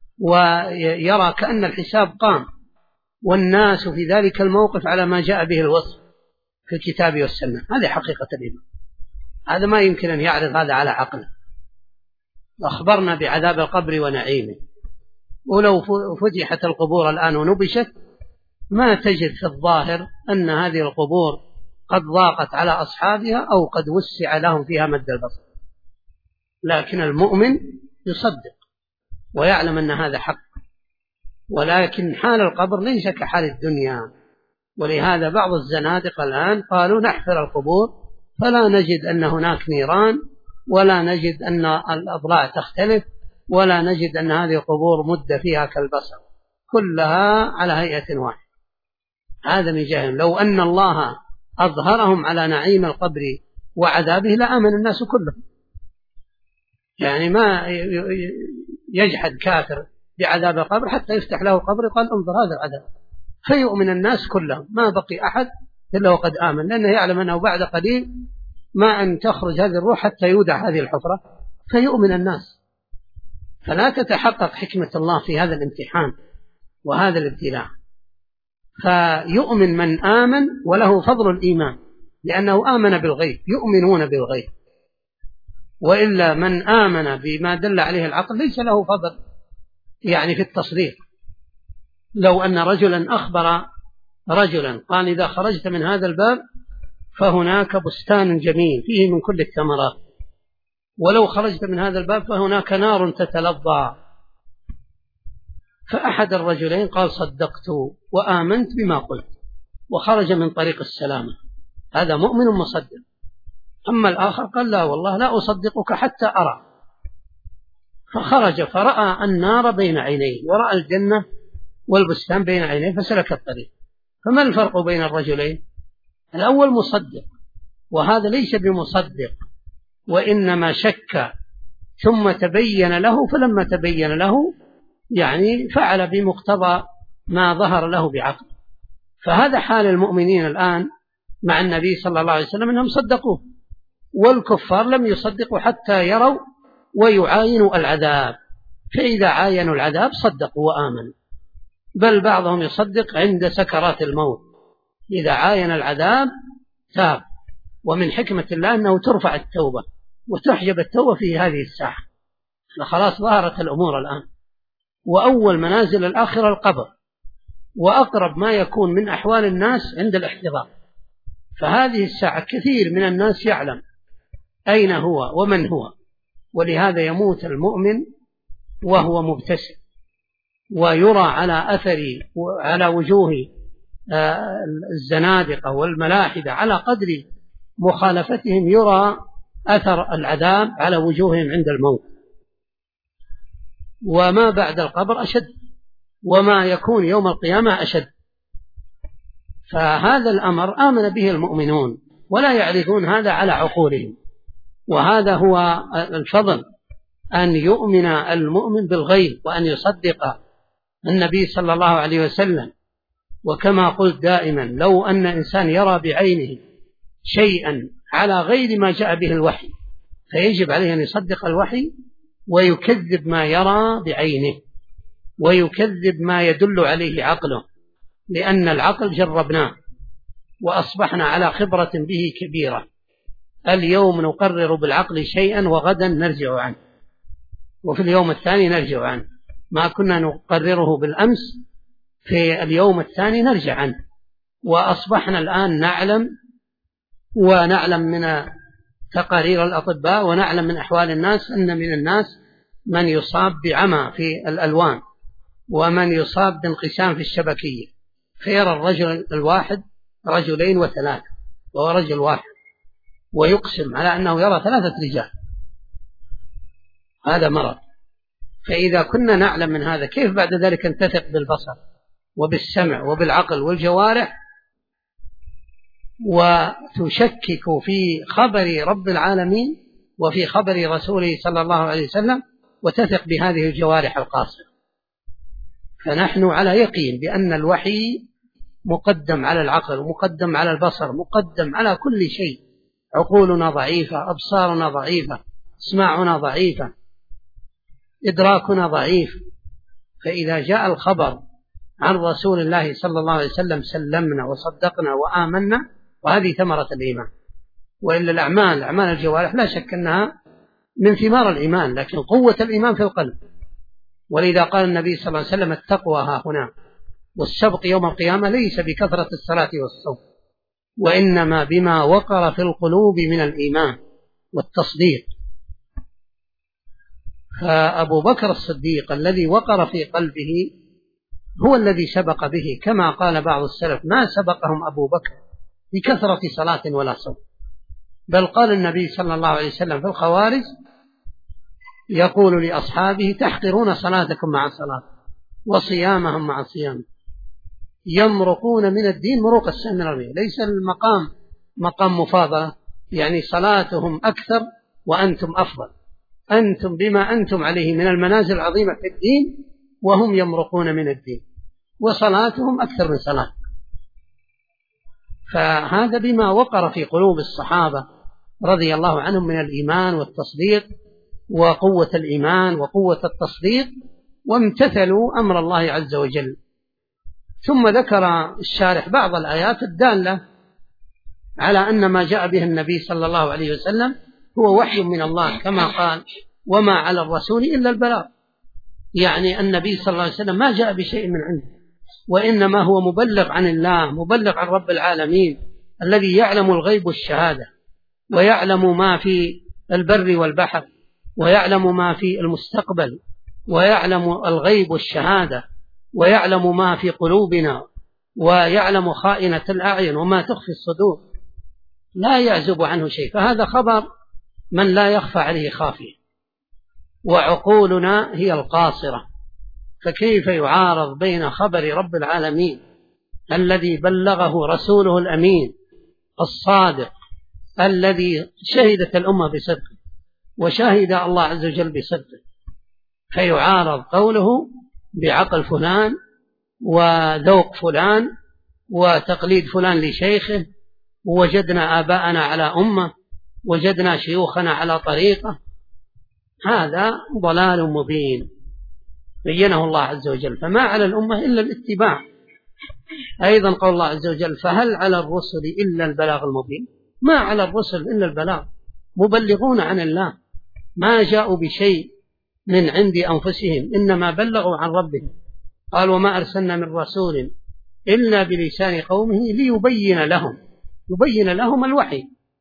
ويرى كأن الحساب قام والناس في ذلك الموقف على ما جاء به الوصف في الكتاب والسنة. هذه حقيقة الإيمان. هذا ما يمكن أن يعرض هذا على عقله. أخبرنا بعذاب القبر ونعيمه، ولو فتحت القبور الآن ونبشت ما تجد في الظاهر أن هذه القبور قد ضاقت على أصحابها أو قد وسع لهم فيها مد البصر. لكن المؤمن يصدق ويعلم أن هذا حق، ولكن حال القبر ليس كحال الدنيا. ولهذا بعض الزنادقة الآن قالوا نحفر القبور فلا نجد أن هناك نيران، ولا نجد أن الأضلاع تختلف، ولا نجد أن هذه القبور مد فيها كالبصر، كلها على هيئة واحدة. هذا من جهل. لو أن الله أظهرهم على نعيم القبر وعذابه لآمن الناس كلهم. يعني ما يجحد كافر بعذاب القبر حتى يفتح له القبر قال انظر هذا العذاب، فيؤمن الناس كلهم، ما بقي أحد إلا وقد آمن، لأنه يعلم أنه بعد قليل ما أن تخرج هذه الروح حتى يودع هذه الحفرة فيؤمن الناس. فلا تتحقق حكمة الله في هذا الامتحان وهذا الابتلاء. فيؤمن من آمن وله فضل الإيمان لأنه آمن بالغيب، يؤمنون بالغيب. وإلا من آمن بما دل عليه العقل ليس له فضل يعني في التصديق. لو أن رجلا أخبر رجلا قال إذا خرجت من هذا الباب فهناك بستان جميل فيه من كل الثمرات، ولو خرجت من هذا الباب فهناك نار تتلظى، فأحد الرجلين قال صدقت وآمنت بما قلت وخرج من طريق السلامة، هذا مؤمن مصدق. أما الآخر قال لا والله لا أصدقك حتى أرى، فخرج فرأى النار بين عينيه ورأى الجنة والبستان بين عينيه فسلك الطريق. فما الفرق بين الرجلين؟ الأول مصدق وهذا ليس بمصدق، وإنما شك ثم تبين له، فلما تبين له يعني فعل بمقتضى ما ظهر له بعقل. فهذا حال المؤمنين الآن مع النبي صلى الله عليه وسلم أنهم صدقوه، والكفار لم يصدقوا حتى يروا ويعاينوا العذاب، فإذا عاينوا العذاب صدقوا وآمنوا. بل بعضهم يصدق عند سكرات الموت، إذا عاين العذاب تاب. ومن حكمة الله أنه ترفع التوبة وتحجب التوبة في هذه الساعة، فخلاص ظهرت الأمور الآن. وأول منازل الآخرة القبر، وأقرب ما يكون من أحوال الناس عند الاحتضار. فهذه الساعة كثير من الناس يعلم أين هو ومن هو، ولهذا يموت المؤمن وهو مبتسم، ويرى على أثر على وجوه الزنادقة والملاحدة على قدر مخالفتهم يرى أثر العذاب على وجوههم عند الموت. وما بعد القبر أشد، وما يكون يوم القيامة أشد. فهذا الأمر آمن به المؤمنون ولا يعرفون هذا على عقولهم، وهذا هو الفضل، أن يؤمن المؤمن بالغيب وأن يصدق النبي صلى الله عليه وسلم. وكما قلت دائما لو أن إنسان يرى بعينه شيئا على غير ما جاء به الوحي فيجب عليه أن يصدق الوحي ويكذب ما يرى بعينه ويكذب ما يدل عليه عقله، لأن العقل جربناه وأصبحنا على خبرة به كبيرة. اليوم نقرر بالعقل شيئا وغدا نرجع عنه، وفي اليوم الثاني نرجع عنه. ما كنا نقرره بالأمس في اليوم الثاني نرجع عنه. وأصبحنا الآن ونعلم من تقارير الأطباء ونعلم من أحوال الناس أن من الناس من يصاب بعمى في الألوان، ومن يصاب بانقسام في الشبكية، فيرى الرجل الواحد رجلين وثلاثة وهو رجل واحد، ويقسم على أنه يرى 3 رجال. هذا مرض. فإذا كنا نعلم من هذا كيف بعد ذلك نتثق بالبصر وبالسمع وبالعقل والجوارح وتشكك في خبر رب العالمين وفي خبر رسوله صلى الله عليه وسلم وتثق بهذه الجوارح القاصرة؟ فنحن على يقين بأن الوحي مقدم على العقل ومقدم على البصر، مقدم على كل شيء. عقولنا ضعيفة، أبصارنا ضعيفة، اسماعنا ضعيفة، إدراكنا ضعيف. فإذا جاء الخبر عن رسول الله صلى الله عليه وسلم سلمنا وصدقنا وآمنا، وهذه ثمرة الإيمان. وإلا أعمال الجوارح لا شك أنها من ثمار الإيمان، لكن قوة الإيمان في القلب. ولذا قال النبي صلى الله عليه وسلم التقوى ها هنا، والسبق يوم القيامة ليس بكثرة الصلاة والصوم، وإنما بما وقر في القلوب من الإيمان والتصديق. فأبو بكر الصديق الذي وقر في قلبه هو الذي سبق به، كما قال بعض السلف: ما سبقهم أبو بكر بكثرة صلاة ولا صوم. بل قال النبي صلى الله عليه وسلم في الخوارج يقول لأصحابه: تحقرون صلاتكم مع صلاة وصيامهم مع صيام، يمرقون من الدين مروق السهم من الرمية. ليس المقام مقام مفاضلة، يعني صلاتهم أكثر وأنتم أفضل، أنتم بما أنتم عليه من المنازل العظيمة في الدين وهم يمرقون من الدين، وصلاتهم أكثر من صلاة. فهذا بما وقر في قلوب الصحابة رضي الله عنهم من الإيمان والتصديق وقوة الإيمان وقوة التصديق، وامتثلوا أمر الله عز وجل. ثم ذكر الشارح بعض الآيات الدالة على أن ما جاء به النبي صلى الله عليه وسلم هو وحي من الله، كما قال: وما على الرسول إلا البلاغ. يعني النبي صلى الله عليه وسلم ما جاء بشيء من عنده، وإنما هو مبلغ عن الله، مبلغ عن رب العالمين الذي يعلم الغيب والشهادة، ويعلم ما في البر والبحر، ويعلم ما في المستقبل، ويعلم الغيب والشهادة، ويعلم ما في قلوبنا، ويعلم خائنة الأعين وما تخفي الصدور، لا يعزب عنه شيء. فهذا خبر من لا يخفى عليه خافية، وعقولنا هي القاصرة، فكيف يعارض بين خبر رب العالمين الذي بلغه رسوله الأمين الصادق الذي شهدت الأمة بصدقه وشهد الله عز وجل بصدقه، فيعارض قوله بعقل فلان وذوق فلان وتقليد فلان لشيخه، ووجدنا آباءنا على أمة، وجدنا شيوخنا على طريقة. هذا ضلال مبين بينه الله عز وجل، فما على الأمة إلا الاتباع. أيضا قول الله عز وجل: فهل على الرسل إلا البلاغ المبين. ما على الرسل إلا البلاغ، مبلغون عن الله، ما جاءوا بشيء من عند أنفسهم، إنما بلغوا عن ربهم. قال: وما أرسلنا من رسول إلا بلسان قومه يبين لهم الوحي،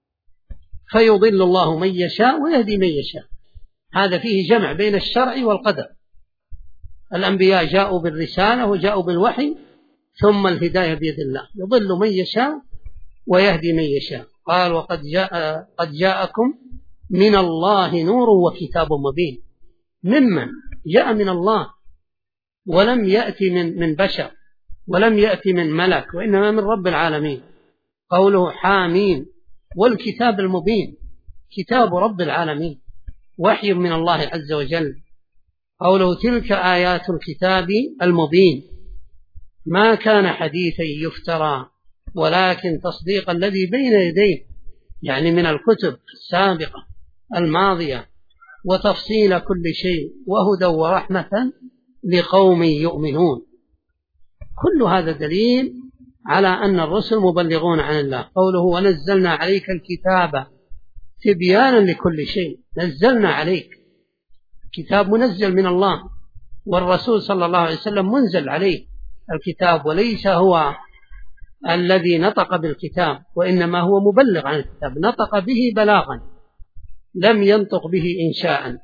فيضل الله من يشاء ويهدي من يشاء. هذا فيه جمع بين الشرع والقدر. الأنبياء جاءوا بالرسالة وجاءوا بالوحي، ثم الهداية بيد الله، يضل من يشاء ويهدي من يشاء. قال: قد جاءكم من الله نور وكتاب مبين. ممن جاء من الله، ولم يأتي من بشر، ولم يأتي من ملك، وإنما من رب العالمين. قوله حامين والكتاب المبين، كتاب رب العالمين، وحي من الله عز وجل. قوله تلك آيات الكتاب المبين، ما كان حديثا يفترى، ولكن تصديق الذي بين يديه، يعني من الكتب السابقة الماضية، وتفصيل كل شيء، وهدى ورحمة لقوم يؤمنون. كل هذا دليل على أن الرسل مبلغون عن الله. قوله ونزلنا عليك الكتاب تبيانا لكل شيء، نزلنا عليك كتاب منزل من الله، والرسول صلى الله عليه وسلم منزل عليه الكتاب، وليس هو الذي نطق بالكتاب، وإنما هو مبلغ عن الكتاب، نطق به بلاغا، لم ينطق به إنشاء.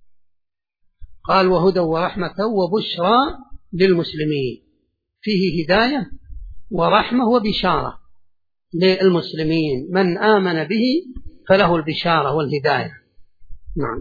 قال وهدى ورحمة وبشرى للمسلمين، فيه هداية ورحمة وبشارة للمسلمين، من آمن به فله البشارة والهداية. نعم.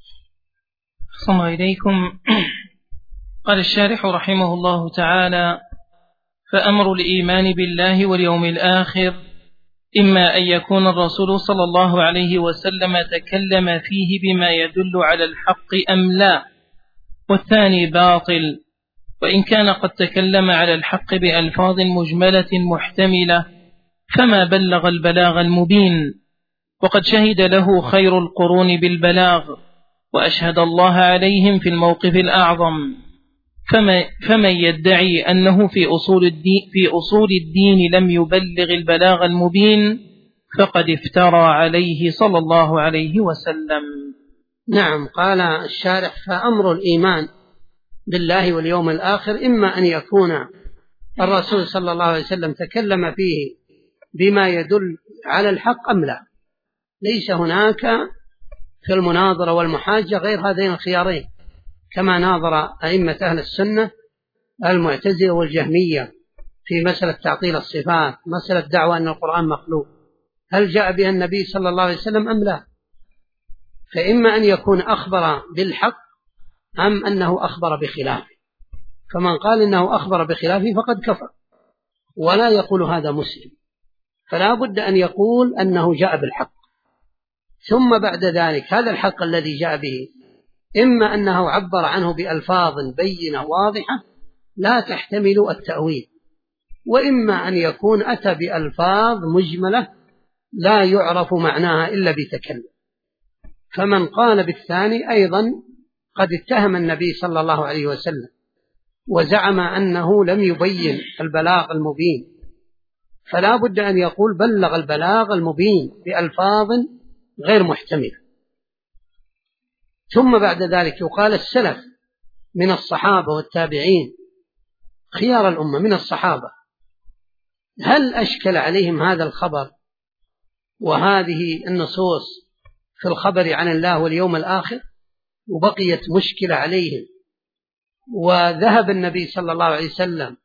صلى الله إليكم. قال الشارح رحمه الله تعالى: فأمر الإيمان بالله واليوم الآخر إما أن يكون الرسول صلى الله عليه وسلم تكلم فيه بما يدل على الحق أم لا، والثاني باطل، وإن كان قد تكلم على الحق بألفاظ مجملة محتملة فما بلغ البلاغ المبين، وقد شهد له خير القرون بالبلاغ، وأشهد الله عليهم في الموقف الأعظم. فمن يدعي أنه في أصول الدين لم يبلغ البلاغ المبين فقد افترى عليه صلى الله عليه وسلم. نعم. قال الشارح: فأمر الإيمان بالله واليوم الآخر إما أن يكون الرسول صلى الله عليه وسلم تكلم فيه بما يدل على الحق أم لا. ليس هناك في المناظرة والمحاجة غير هذين الخيارين، كما ناظر أئمة أهل السنة المعتزلة والجهمية في مسألة تعطيل الصفات، مسألة دعوة أن القرآن مخلوق، هل جاء بها النبي صلى الله عليه وسلم أم لا؟ فإما أن يكون أخبر بالحق أم أنه أخبر بخلافه، فمن قال إنه أخبر بخلافه فقد كفر، ولا يقول هذا مسلم، فلا بد أن يقول أنه جاء بالحق. ثم بعد ذلك هذا الحق الذي جاء به إما أنه عبر عنه بألفاظ بينة واضحة لا تحتمل التأويل، وإما أن يكون أتى بألفاظ مجملة لا يعرف معناها إلا بتكلم. فمن قال بالثاني أيضا قد اتهم النبي صلى الله عليه وسلم وزعم أنه لم يبين البلاغ المبين، فلا بد أن يقول بلغ البلاغ المبين بألفاظ غير محتملة. ثم بعد ذلك يقال السلف من الصحابة والتابعين خيار الأمة من الصحابة، هل أشكل عليهم هذا الخبر وهذه النصوص في الخبر عن الله واليوم الآخر وبقيت مشكلة عليهم، وذهب النبي صلى الله عليه وسلم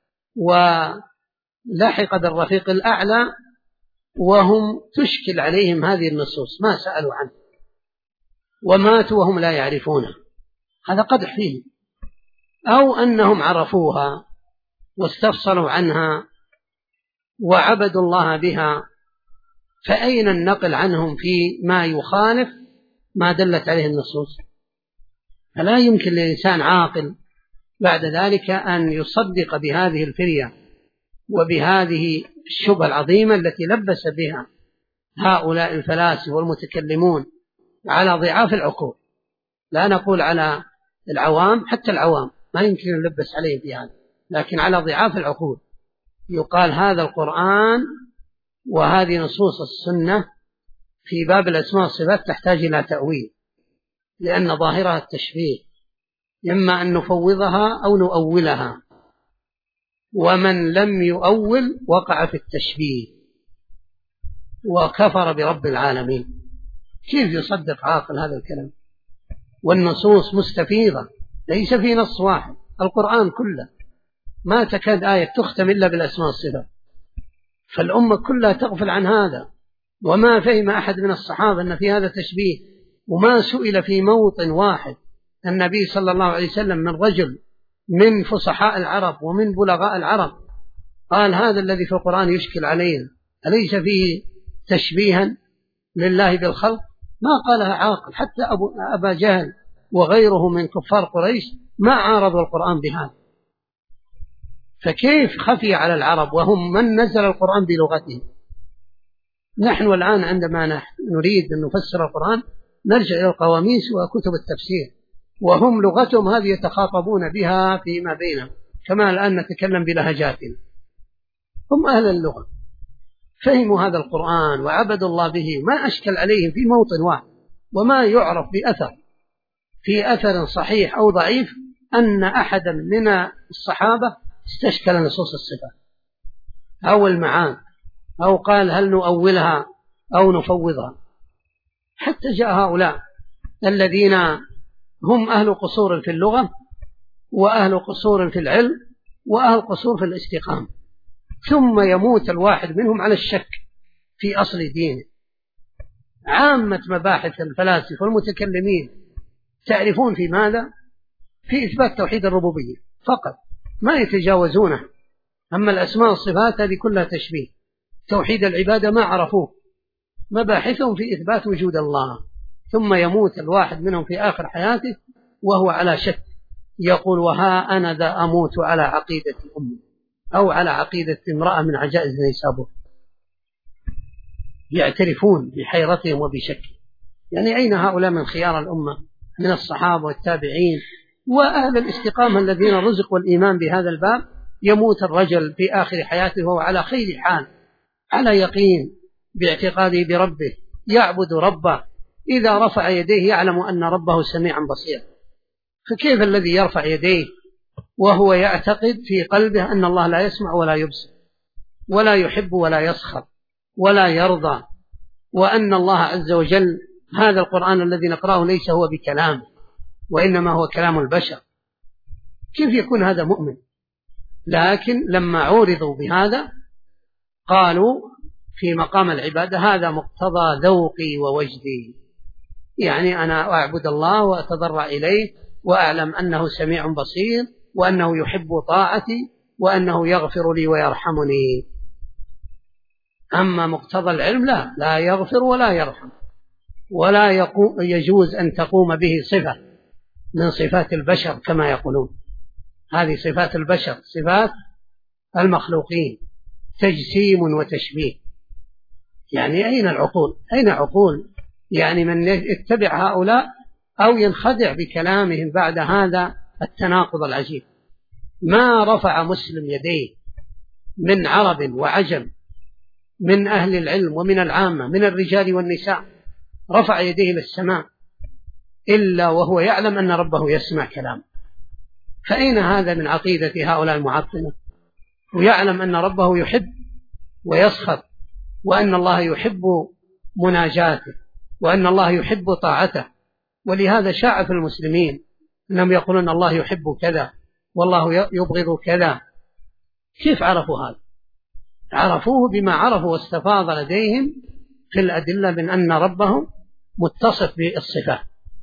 ولحق بالرفيق الأعلى وهم تشكل عليهم هذه النصوص ما سألوا عنه وماتوا وهم لا يعرفونها، هذا قدح فيه، أو أنهم عرفوها واستفصلوا عنها وعبدوا الله بها، فأين النقل عنهم في ما يخالف ما دلت عليه النصوص؟ فلا يمكن للإنسان عاقل بعد ذلك أن يصدق بهذه الفرية وبهذه الشبهة العظيمة التي لبس بها هؤلاء الفلاسفة والمتكلمون على ضعاف العقول. لا نقول على العوام، حتى العوام ما يمكن أن نلبس عليه بهذا، لكن على ضعاف العقول يقال هذا القرآن وهذه نصوص السنة في باب الأسماء والصفات تحتاج إلى تأويل، لأن ظاهرها التشبيه، إما أن نفوضها أو نؤولها، ومن لم يؤول وقع في التشبيه وكفر برب العالمين. كيف يصدق عاقل هذا الكلام؟ والنصوص مستفيضة، ليس في نص واحد، القرآن كله ما تكاد آية تختم إلا بالأسماء والصفات، فالأمة كلها تغفل عن هذا، وما فهم أحد من الصحابة أن في هذا تشبيه، وما سئل في موطن واحد النبي صلى الله عليه وسلم من رجل من فصحاء العرب ومن بلغاء العرب قال هذا الذي في القرآن يشكل علينا أليس فيه تشبيها لله بالخلق؟ ما قالها عاقل، حتى أبا جهل وغيره من كفار قريش ما عارضوا القرآن بهذا، فكيف خفي على العرب وهم من نزل القرآن بلغتهم؟ نحن الآن عندما نريد أن نفسر القرآن نرجع إلى القواميس وكتب التفسير، وهم لغتهم هذه يتخاطبون بها فيما بينهم، كما الآن نتكلم بلهجاتنا. هم أهل اللغة فهموا هذا القرآن وعبدوا الله به، ما أشكل عليهم في موطن واحد، وما يعرف بأثر في أثر صحيح أو ضعيف أن أحدا من الصحابة استشكل نصوص الصفات أو المعاني أو قال هل نؤولها أو نفوضها. حتى جاء هؤلاء الذين هم أهل قصور في اللغة وأهل قصور في العلم وأهل قصور في الاستقامة، ثم يموت الواحد منهم على الشك في أصل دينه. عامة مباحث الفلاسفة والمتكلمين تعرفون في ماذا؟ في إثبات توحيد الربوبية فقط، ما يتجاوزونه. أما الأسماء والصفات هذه كلها تشبيه، توحيد العبادة ما عرفوه، مباحثهم في إثبات وجود الله. ثم يموت الواحد منهم في آخر حياته وهو على شك، يقول وها أنا ذا أموت على عقيدة أمي أو على عقيدة امرأة من عجائز نيسابور. يعترفون بحيرتهم وبشكهم. يعني أين هؤلاء من خيار الأمة من الصحابة والتابعين وأهل الاستقامة الذين رزقوا الإيمان بهذا الباب؟ يموت الرجل في آخر حياته وهو على خير حال، على يقين باعتقاده بربه، يعبد ربه، إذا رفع يديه يعلم أن ربه سميعا بصير. فكيف الذي يرفع يديه وهو يعتقد في قلبه أن الله لا يسمع ولا يبصر ولا يحب ولا يسخط ولا يرضى، وأن الله عز وجل هذا القرآن الذي نقرأه ليس هو بكلامه وإنما هو كلام البشر. كيف يكون هذا مؤمن؟ لكن لما عورضوا بهذا قالوا في مقام العبادة هذا مقتضى ذوقي ووجدي، يعني أنا أعبد الله وأتضرع إليه وأعلم أنه سميع بصير وأنه يحب طاعتي وأنه يغفر لي ويرحمني. أما مقتضى العلم لا يغفر ولا يرحم، ولا يجوز أن تقوم به صفة من صفات البشر كما يقولون. هذه صفات البشر، صفات المخلوقين، تجسيم وتشبيه. يعني أين العقول؟ أين عقول يعني من يتبع هؤلاء أو ينخدع بكلامهم بعد هذا التناقض العجيب؟ ما رفع مسلم يديه من عرب وعجم، من أهل العلم ومن العامة، من الرجال والنساء، رفع يديه للسماء إلا وهو يعلم أن ربه يسمع كلام. فأين هذا من عقيدة هؤلاء المعطلة؟ ويعلم أن ربه يحب ويسخط، وأن الله يحب مناجاته، وأن الله يحب طاعته. ولهذا شاع في المسلمين أنهم يقولون الله يحب كذا والله يبغض كذا. كيف عرفوا هذا؟ عرفوه بما عرفوا واستفاض لديهم في الأدلة من أن ربهم متصف بالصفات.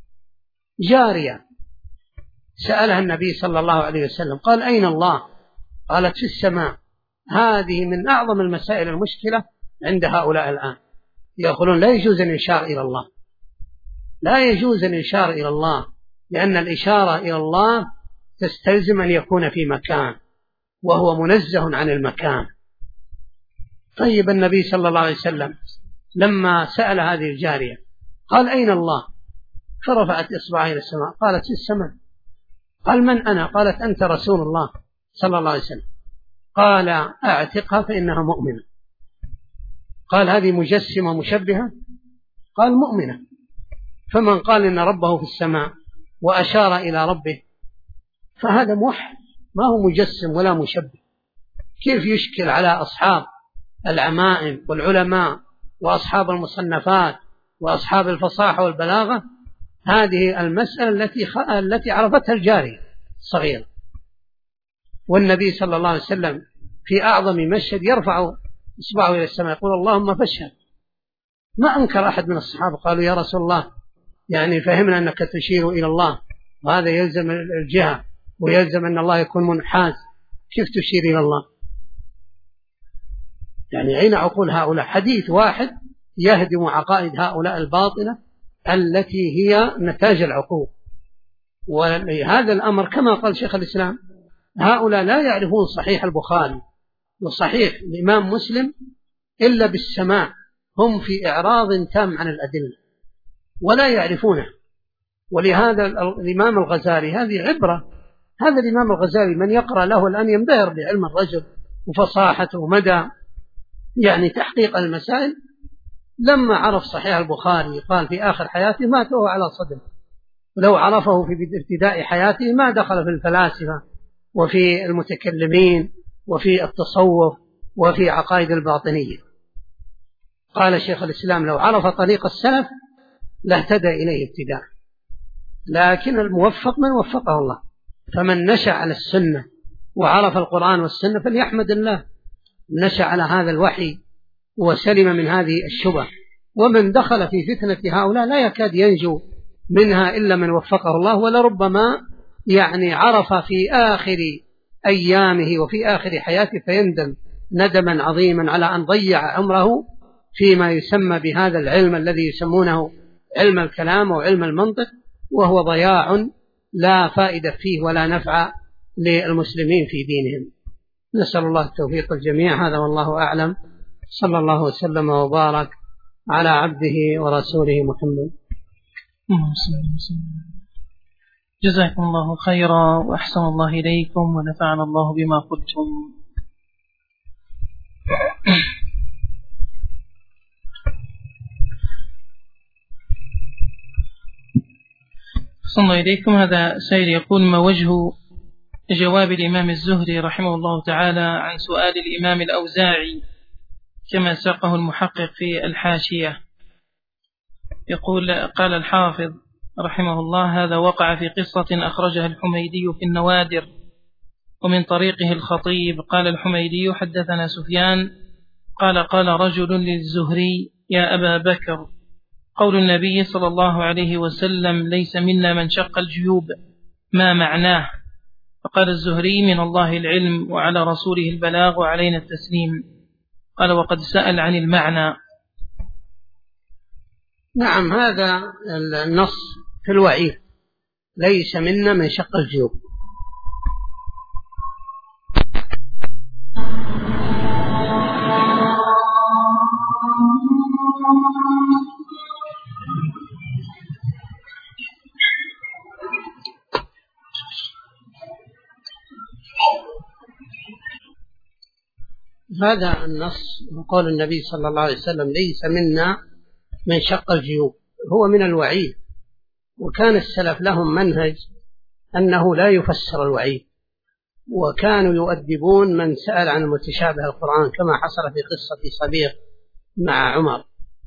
جارية سألها النبي صلى الله عليه وسلم قال أين الله؟ قالت في السماء. هذه من أعظم المسائل المشكلة عند هؤلاء الآن، يقولون لا يجوز أن يشار إلى الله، لا يجوز أن يشار إلى الله، لأن الإشارة إلى الله تستلزم أن يكون في مكان وهو منزه عن المكان. طيب النبي صلى الله عليه وسلم لما سأل هذه الجارية قال أين الله؟ فرفعت إصبعها إلى السماء قالت في السماء. قال من أنا؟ قالت أنت رسول الله صلى الله عليه وسلم. قال أعتقها فإنها مؤمنة. قال هذه مجسمة مشبهة؟ قال مؤمنة. فمن قال إن ربه في السماء وأشار إلى ربه فهذا موحد، ما هو مجسم ولا مشبه. كيف يشكل على أصحاب العمائم والعلماء وأصحاب المصنفات وأصحاب الفصاحة والبلاغة هذه المسألة التي عرفتها الجارية الصغيرة؟ والنبي صلى الله عليه وسلم في أعظم مشهد يرفع إصبعه إلى السماء يقول اللهم فاشهد. ما أنكر أحد من الصحابة، قالوا يا رسول الله يعني فهمنا أنك تشير إلى الله وهذا يلزم الجهة ويلزم أن الله يكون منحاز، كيف تشير إلى الله؟ يعني أين عقول هؤلاء؟ حديث واحد يهدم عقائد هؤلاء الباطلة التي هي نتاج العقول. ولهذا الأمر كما قال شيخ الإسلام هؤلاء لا يعرفون صحيح البخاري وصحيح الإمام مسلم إلا بالسماع، هم في إعراض تام عن الأدلة ولا يعرفونه. ولهذا الإمام الغزالي هذه عبرة، هذا الإمام الغزالي من يقرأ له الآن ينبهر بعلم الرجل وفصاحته ومدى يعني تحقيق المسائل. لما عرف صحيح البخاري قال في آخر حياته مات وهو على صدره، ولو عرفه في ابتداء حياته ما دخل في الفلاسفة وفي المتكلمين وفي التصوف وفي عقائد الباطنية. قال شيخ الإسلام لو عرف طريق السلف لاهتدى إليه ابتداء. لكن الموفق من وفقه الله، فمن نشأ على السنة وعرف القرآن والسنة فليحمد الله، نشأ على هذا الوحي وسلم من هذه الشبه. ومن دخل في فتنة هؤلاء لا يكاد ينجو منها إلا من وفقه الله، ولربما يعني عرف في آخر أيامه وفي آخر حياته فيندم ندما عظيما على أن ضيع عمره فيما يسمى بهذا العلم الذي يسمونه علم الكلام وعلم المنطق، وهو ضياع لا فائدة فيه ولا نفع للمسلمين في دينهم. نسأل الله التوفيق الجميع. هذا والله أعلم. صلى الله وسلم وبارك على عبده ورسوله محمد. جزاكم الله خيرا وأحسن الله إليكم ونفعنا الله بما قلتم. أحسن الله إليكم. هذا سائل يقول ما وجه جواب الإمام الزهري رحمه الله تعالى عن سؤال الإمام الأوزاعي كما ساقه المحقق في الحاشية. يقول: قال الحافظ رحمه الله: هذا وقع في قصة أخرجها الحميدي في النوادر ومن طريقه الخطيب. قال الحميدي: حدثنا سفيان قال رجل للزهري: يا أبا بكر، قول النبي صلى الله عليه وسلم: ليس منا من شق الجيوب، ما معناه؟ فقال الزهري: من الله العلم وعلى رسوله البلاغ وعلينا التسليم. قال: وقد سأل عن المعنى. نعم، هذا النص في الوعيد: ليس منا من شق الجيوب. هذا النص قول النبي صلى الله عليه وسلم: ليس منا من شق الجيوب، هو من الوعيد. وكان السلف لهم منهج أنه لا يفسر الوعيد، وكانوا يؤدبون من سأل عن متشابه القرآن، كما حصل في قصة صبيغ مع عمر.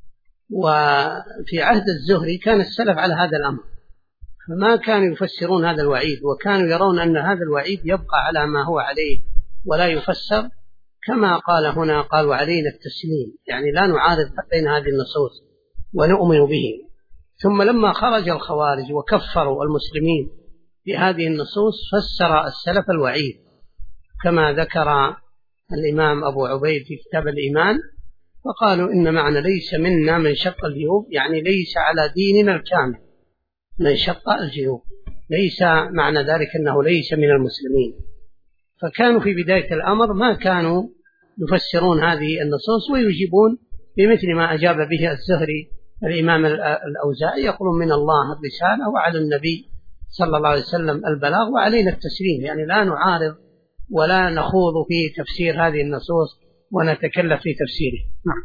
وفي عهد الزهري كان السلف على هذا الأمر، فما كانوا يفسرون هذا الوعيد، وكانوا يرون أن هذا الوعيد يبقى على ما هو عليه ولا يفسر، كما قال هنا: قال وعلينا التسليم، يعني لا نعارض بين هذه النصوص ونؤمن به. ثم لما خرج الخوارج وكفروا المسلمين بهذه النصوص، فسر السلف الوعيد كما ذكر الإمام أبو عبيد في كتاب الإيمان، فقالوا: إن معنى ليس منا من شق الجيوب يعني ليس على ديننا الكامل من شق الجيوب، ليس معنى ذلك أنه ليس من المسلمين. فكانوا في بداية الأمر ما كانوا يفسرون هذه النصوص، ويجيبون بمثل ما أجاب به الزهري الإمام الأوزاعي، يقولون: من الله الرسالة وعلى النبي صلى الله عليه وسلم البلاغ وعلينا التسليم، يعني لا نعارض ولا نخوض في تفسير هذه النصوص ونتكلف في تفسيره. نعم.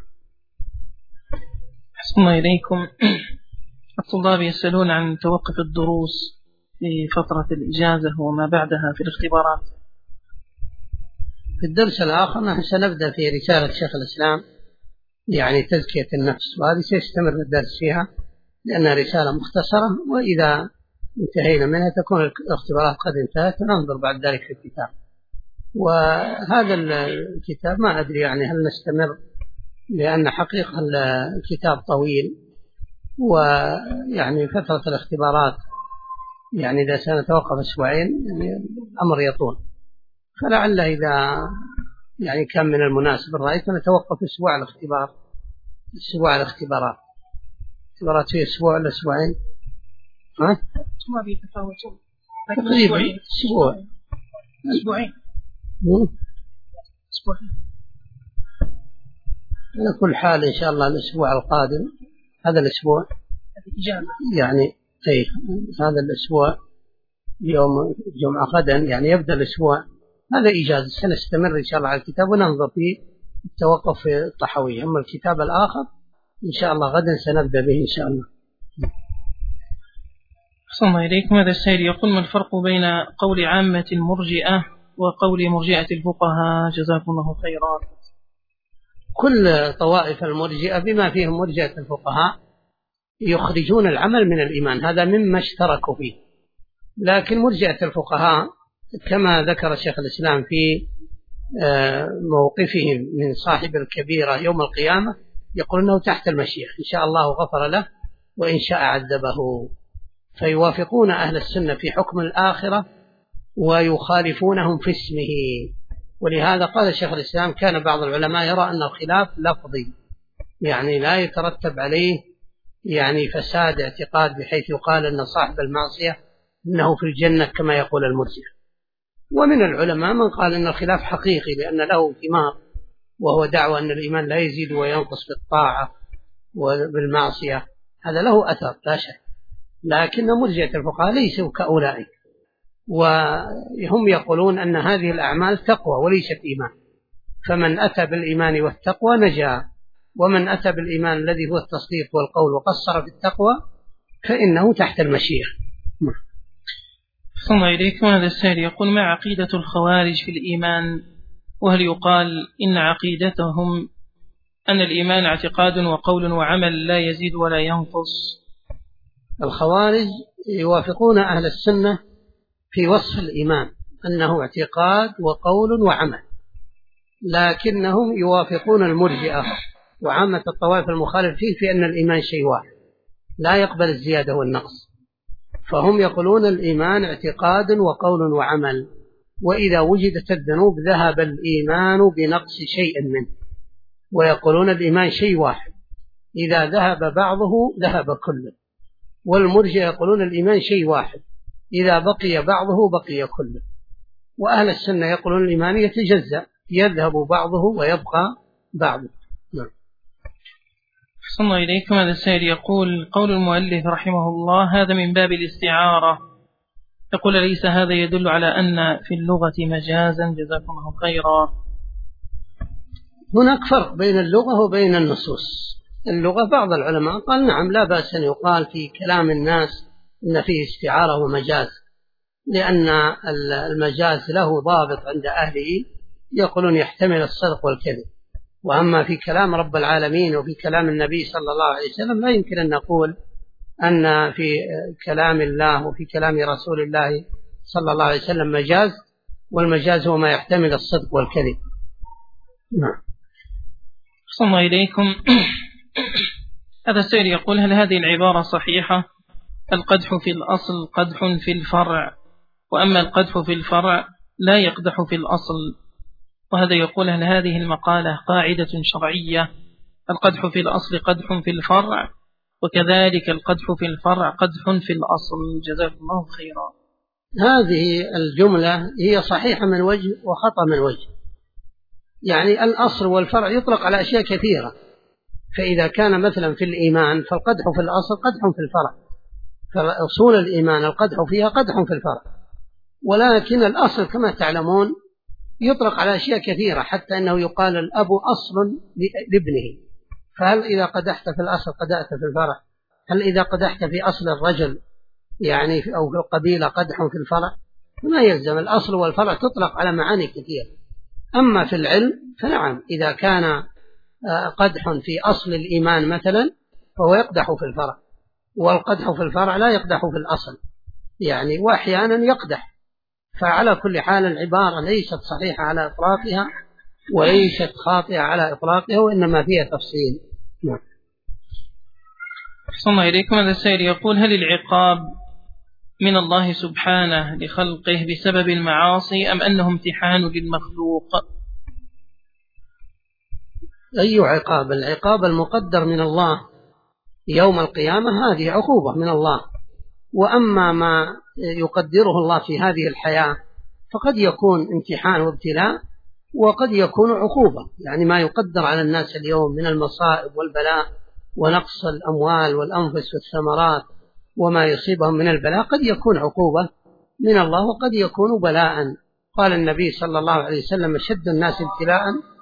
أحسن الله إليكم. الطلاب يسألون عن توقف الدروس في فترة الإجازة وما بعدها في الاختبارات. في الدرس الآخر نحن سنبدأ في رسالة شيخ الإسلام، يعني تزكية النفس، وهذه سيستمر الدرس فيها لأنها رسالة مختصرة، وإذا انتهينا منها تكون الاختبارات قد انتهت وننظر بعد ذلك في الكتاب. وهذا الكتاب ما أدري يعني هل نستمر، لأن حقيقة الكتاب طويل، ويعني فترة الاختبارات يعني إذا سنتوقف أسبوعين يعني الأمر يطول، فلعل إذا يعني كان من المناسب الرأي فنتوقف أسبوع الاختبارات. اختبارات في أسبوع ولا أسبوعين؟ ما بيتفاوتون تقريبا أسبوعين. على كل حال إن شاء الله الأسبوع القادم، هذا الأسبوع يعني هذا الأسبوع يوم جمعة غدا يعني يبدأ الأسبوع هذا إجازة، سنستمر إن شاء الله على الكتاب وننظر في التوقف في الطحوية. أما الكتاب الآخر إن شاء الله غدا سنبدأ به إن شاء الله. أحسن الله إليكم. هذا السائل يقول: ما الفرق بين قول عامة المرجئة وقول مرجئة الفقهاء؟ جزاكم الله خيرا. كل طوائف المرجئة بما فيهم مرجئة الفقهاء يخرجون العمل من الإيمان، هذا مما اشتركوا فيه. لكن مرجئة الفقهاء كما ذكر شيخ الإسلام في موقفهم من صاحب الكبيرة يوم القيامة، يقول أنه تحت المشيئة، إن شاء الله غفر له وإن شاء عذبه. فيوافقون أهل السنة في حكم الآخرة ويخالفونهم في اسمه. ولهذا قال شيخ الإسلام: كان بعض العلماء يرى أن الخلاف لفظي، يعني لا يترتب عليه يعني فساد اعتقاد، بحيث يقال أن صاحب المعصية إنه في الجنة كما يقول المرجئة. ومن العلماء من قال أن الخلاف حقيقي لأن له ثمار، وهو دعوة أن الإيمان لا يزيد وينقص بالطاعة وبالمعصية، هذا له أثر لا شك. لكن مرجئة الفقهاء ليسوا كأولئك، وهم يقولون أن هذه الأعمال تقوى وليست إيمان، فمن أتى بالإيمان والتقوى نجا، ومن أتى بالإيمان الذي هو التصديق والقول وقصر في التقوى فإنه تحت المشيئة. صلى الله إليكم. هذا السائل يقول: ما عقيدة الخوارج في الإيمان؟ وهل يقال إن عقيدتهم أن الإيمان اعتقاد وقول وعمل لا يزيد ولا ينقص؟ الخوارج يوافقون أهل السنة في وصف الإيمان أنه اعتقاد وقول وعمل، لكنهم يوافقون المرجئة وعامة الطوائف المخالف فيه في أن الإيمان شيء واحد لا يقبل الزيادة والنقص. فهم يقولون الإيمان اعتقاد وقول وعمل، وإذا وجدت الذنوب ذهب الإيمان بنقص شيء منه، ويقولون الإيمان شيء واحد إذا ذهب بعضه ذهب كله. والمرجئة يقولون الإيمان شيء واحد إذا بقي بعضه بقي كله. وأهل السنة يقولون الإيمان يتجزأ، يذهب بعضه ويبقى بعضه. نعم. أحسن الله إليكم. هذا السائل يقول: قول المؤلف رحمه الله هذا من باب الاستعارة، يقول: ليس هذا يدل على أن في اللغة مجازا؟ جزاكم الله خيرا. هناك فرق بين اللغة وبين النصوص. اللغة بعض العلماء قال نعم لا بأس أن يقال في كلام الناس إن فيه استعارة ومجاز، لأن المجاز له ضابط عند أهله يقولون يحتمل الصدق والكذب. وأما في كلام رب العالمين وفي كلام النبي صلى الله عليه وسلم لا يمكن أن نقول أن في كلام الله وفي كلام رسول الله صلى الله عليه وسلم مجاز، والمجاز هو ما يحتمل الصدق والكذب. نعم. أحسن الله إليكم. هذا السائل يقول: هل هذه العبارة صحيحة؟ القدح في الأصل قدح في الفرع، وأما القدح في الفرع لا يقدح في الأصل. وهذا يقول: هل هذه المقالة قاعدة شرعية؟ القدح في الأصل قدح في الفرع، وكذلك القدح في الفرع قدح في الأصل. جزاكم الله خيرا. هذه الجملة هي صحيحة من وجه وخطأ من وجه. يعني الأصل والفرع يطلق على أشياء كثيرة، فإذا كان مثلا في الإيمان فالقدح في الأصل قدح في الفرع، فأصول الإيمان القدح فيها قدح في الفرع. ولكن الأصل كما تعلمون يطلق على أشياء كثيرة، حتى أنه يقال الأب أصل لابنه. فهل إذا قدحت في الأصل قدحت في الفرع؟ هل إذا قدحت في أصل الرجل يعني أو في القبيلة قدح في الفرع؟ ما يلزم. الأصل والفرع تطلق على معاني كثيرة. أما في العلم فنعم، إذا كان قدح في أصل الإيمان مثلا فهو يقدح في الفرع، والقدح في الفرع لا يقدح في الأصل يعني، وأحيانا يقدح. فعلى كل حال العبارة ليست صحيحة على إطلاقها وليست خاطئة على إطلاقها، وإنما فيها تفصيل. نعم. أحسن الله إليكم. هذا السائل يقول: هل العقاب من الله سبحانه لخلقه بسبب المعاصي أم أنه امتحان للمخلوق؟ أي عقاب؟ العقاب المقدر من الله يوم القيامة هذه عقوبة من الله. وأما ما يقدره الله في هذه الحياة فقد يكون امتحان وابتلاء، وقد يكون عقوبة. يعني ما يقدر على الناس اليوم من المصائب والبلاء ونقص الأموال والأنفس والثمرات وما يصيبهم من البلاء قد يكون عقوبة من الله وقد يكون بلاء. قال النبي صلى الله عليه وسلم: أشد الناس ابتلاء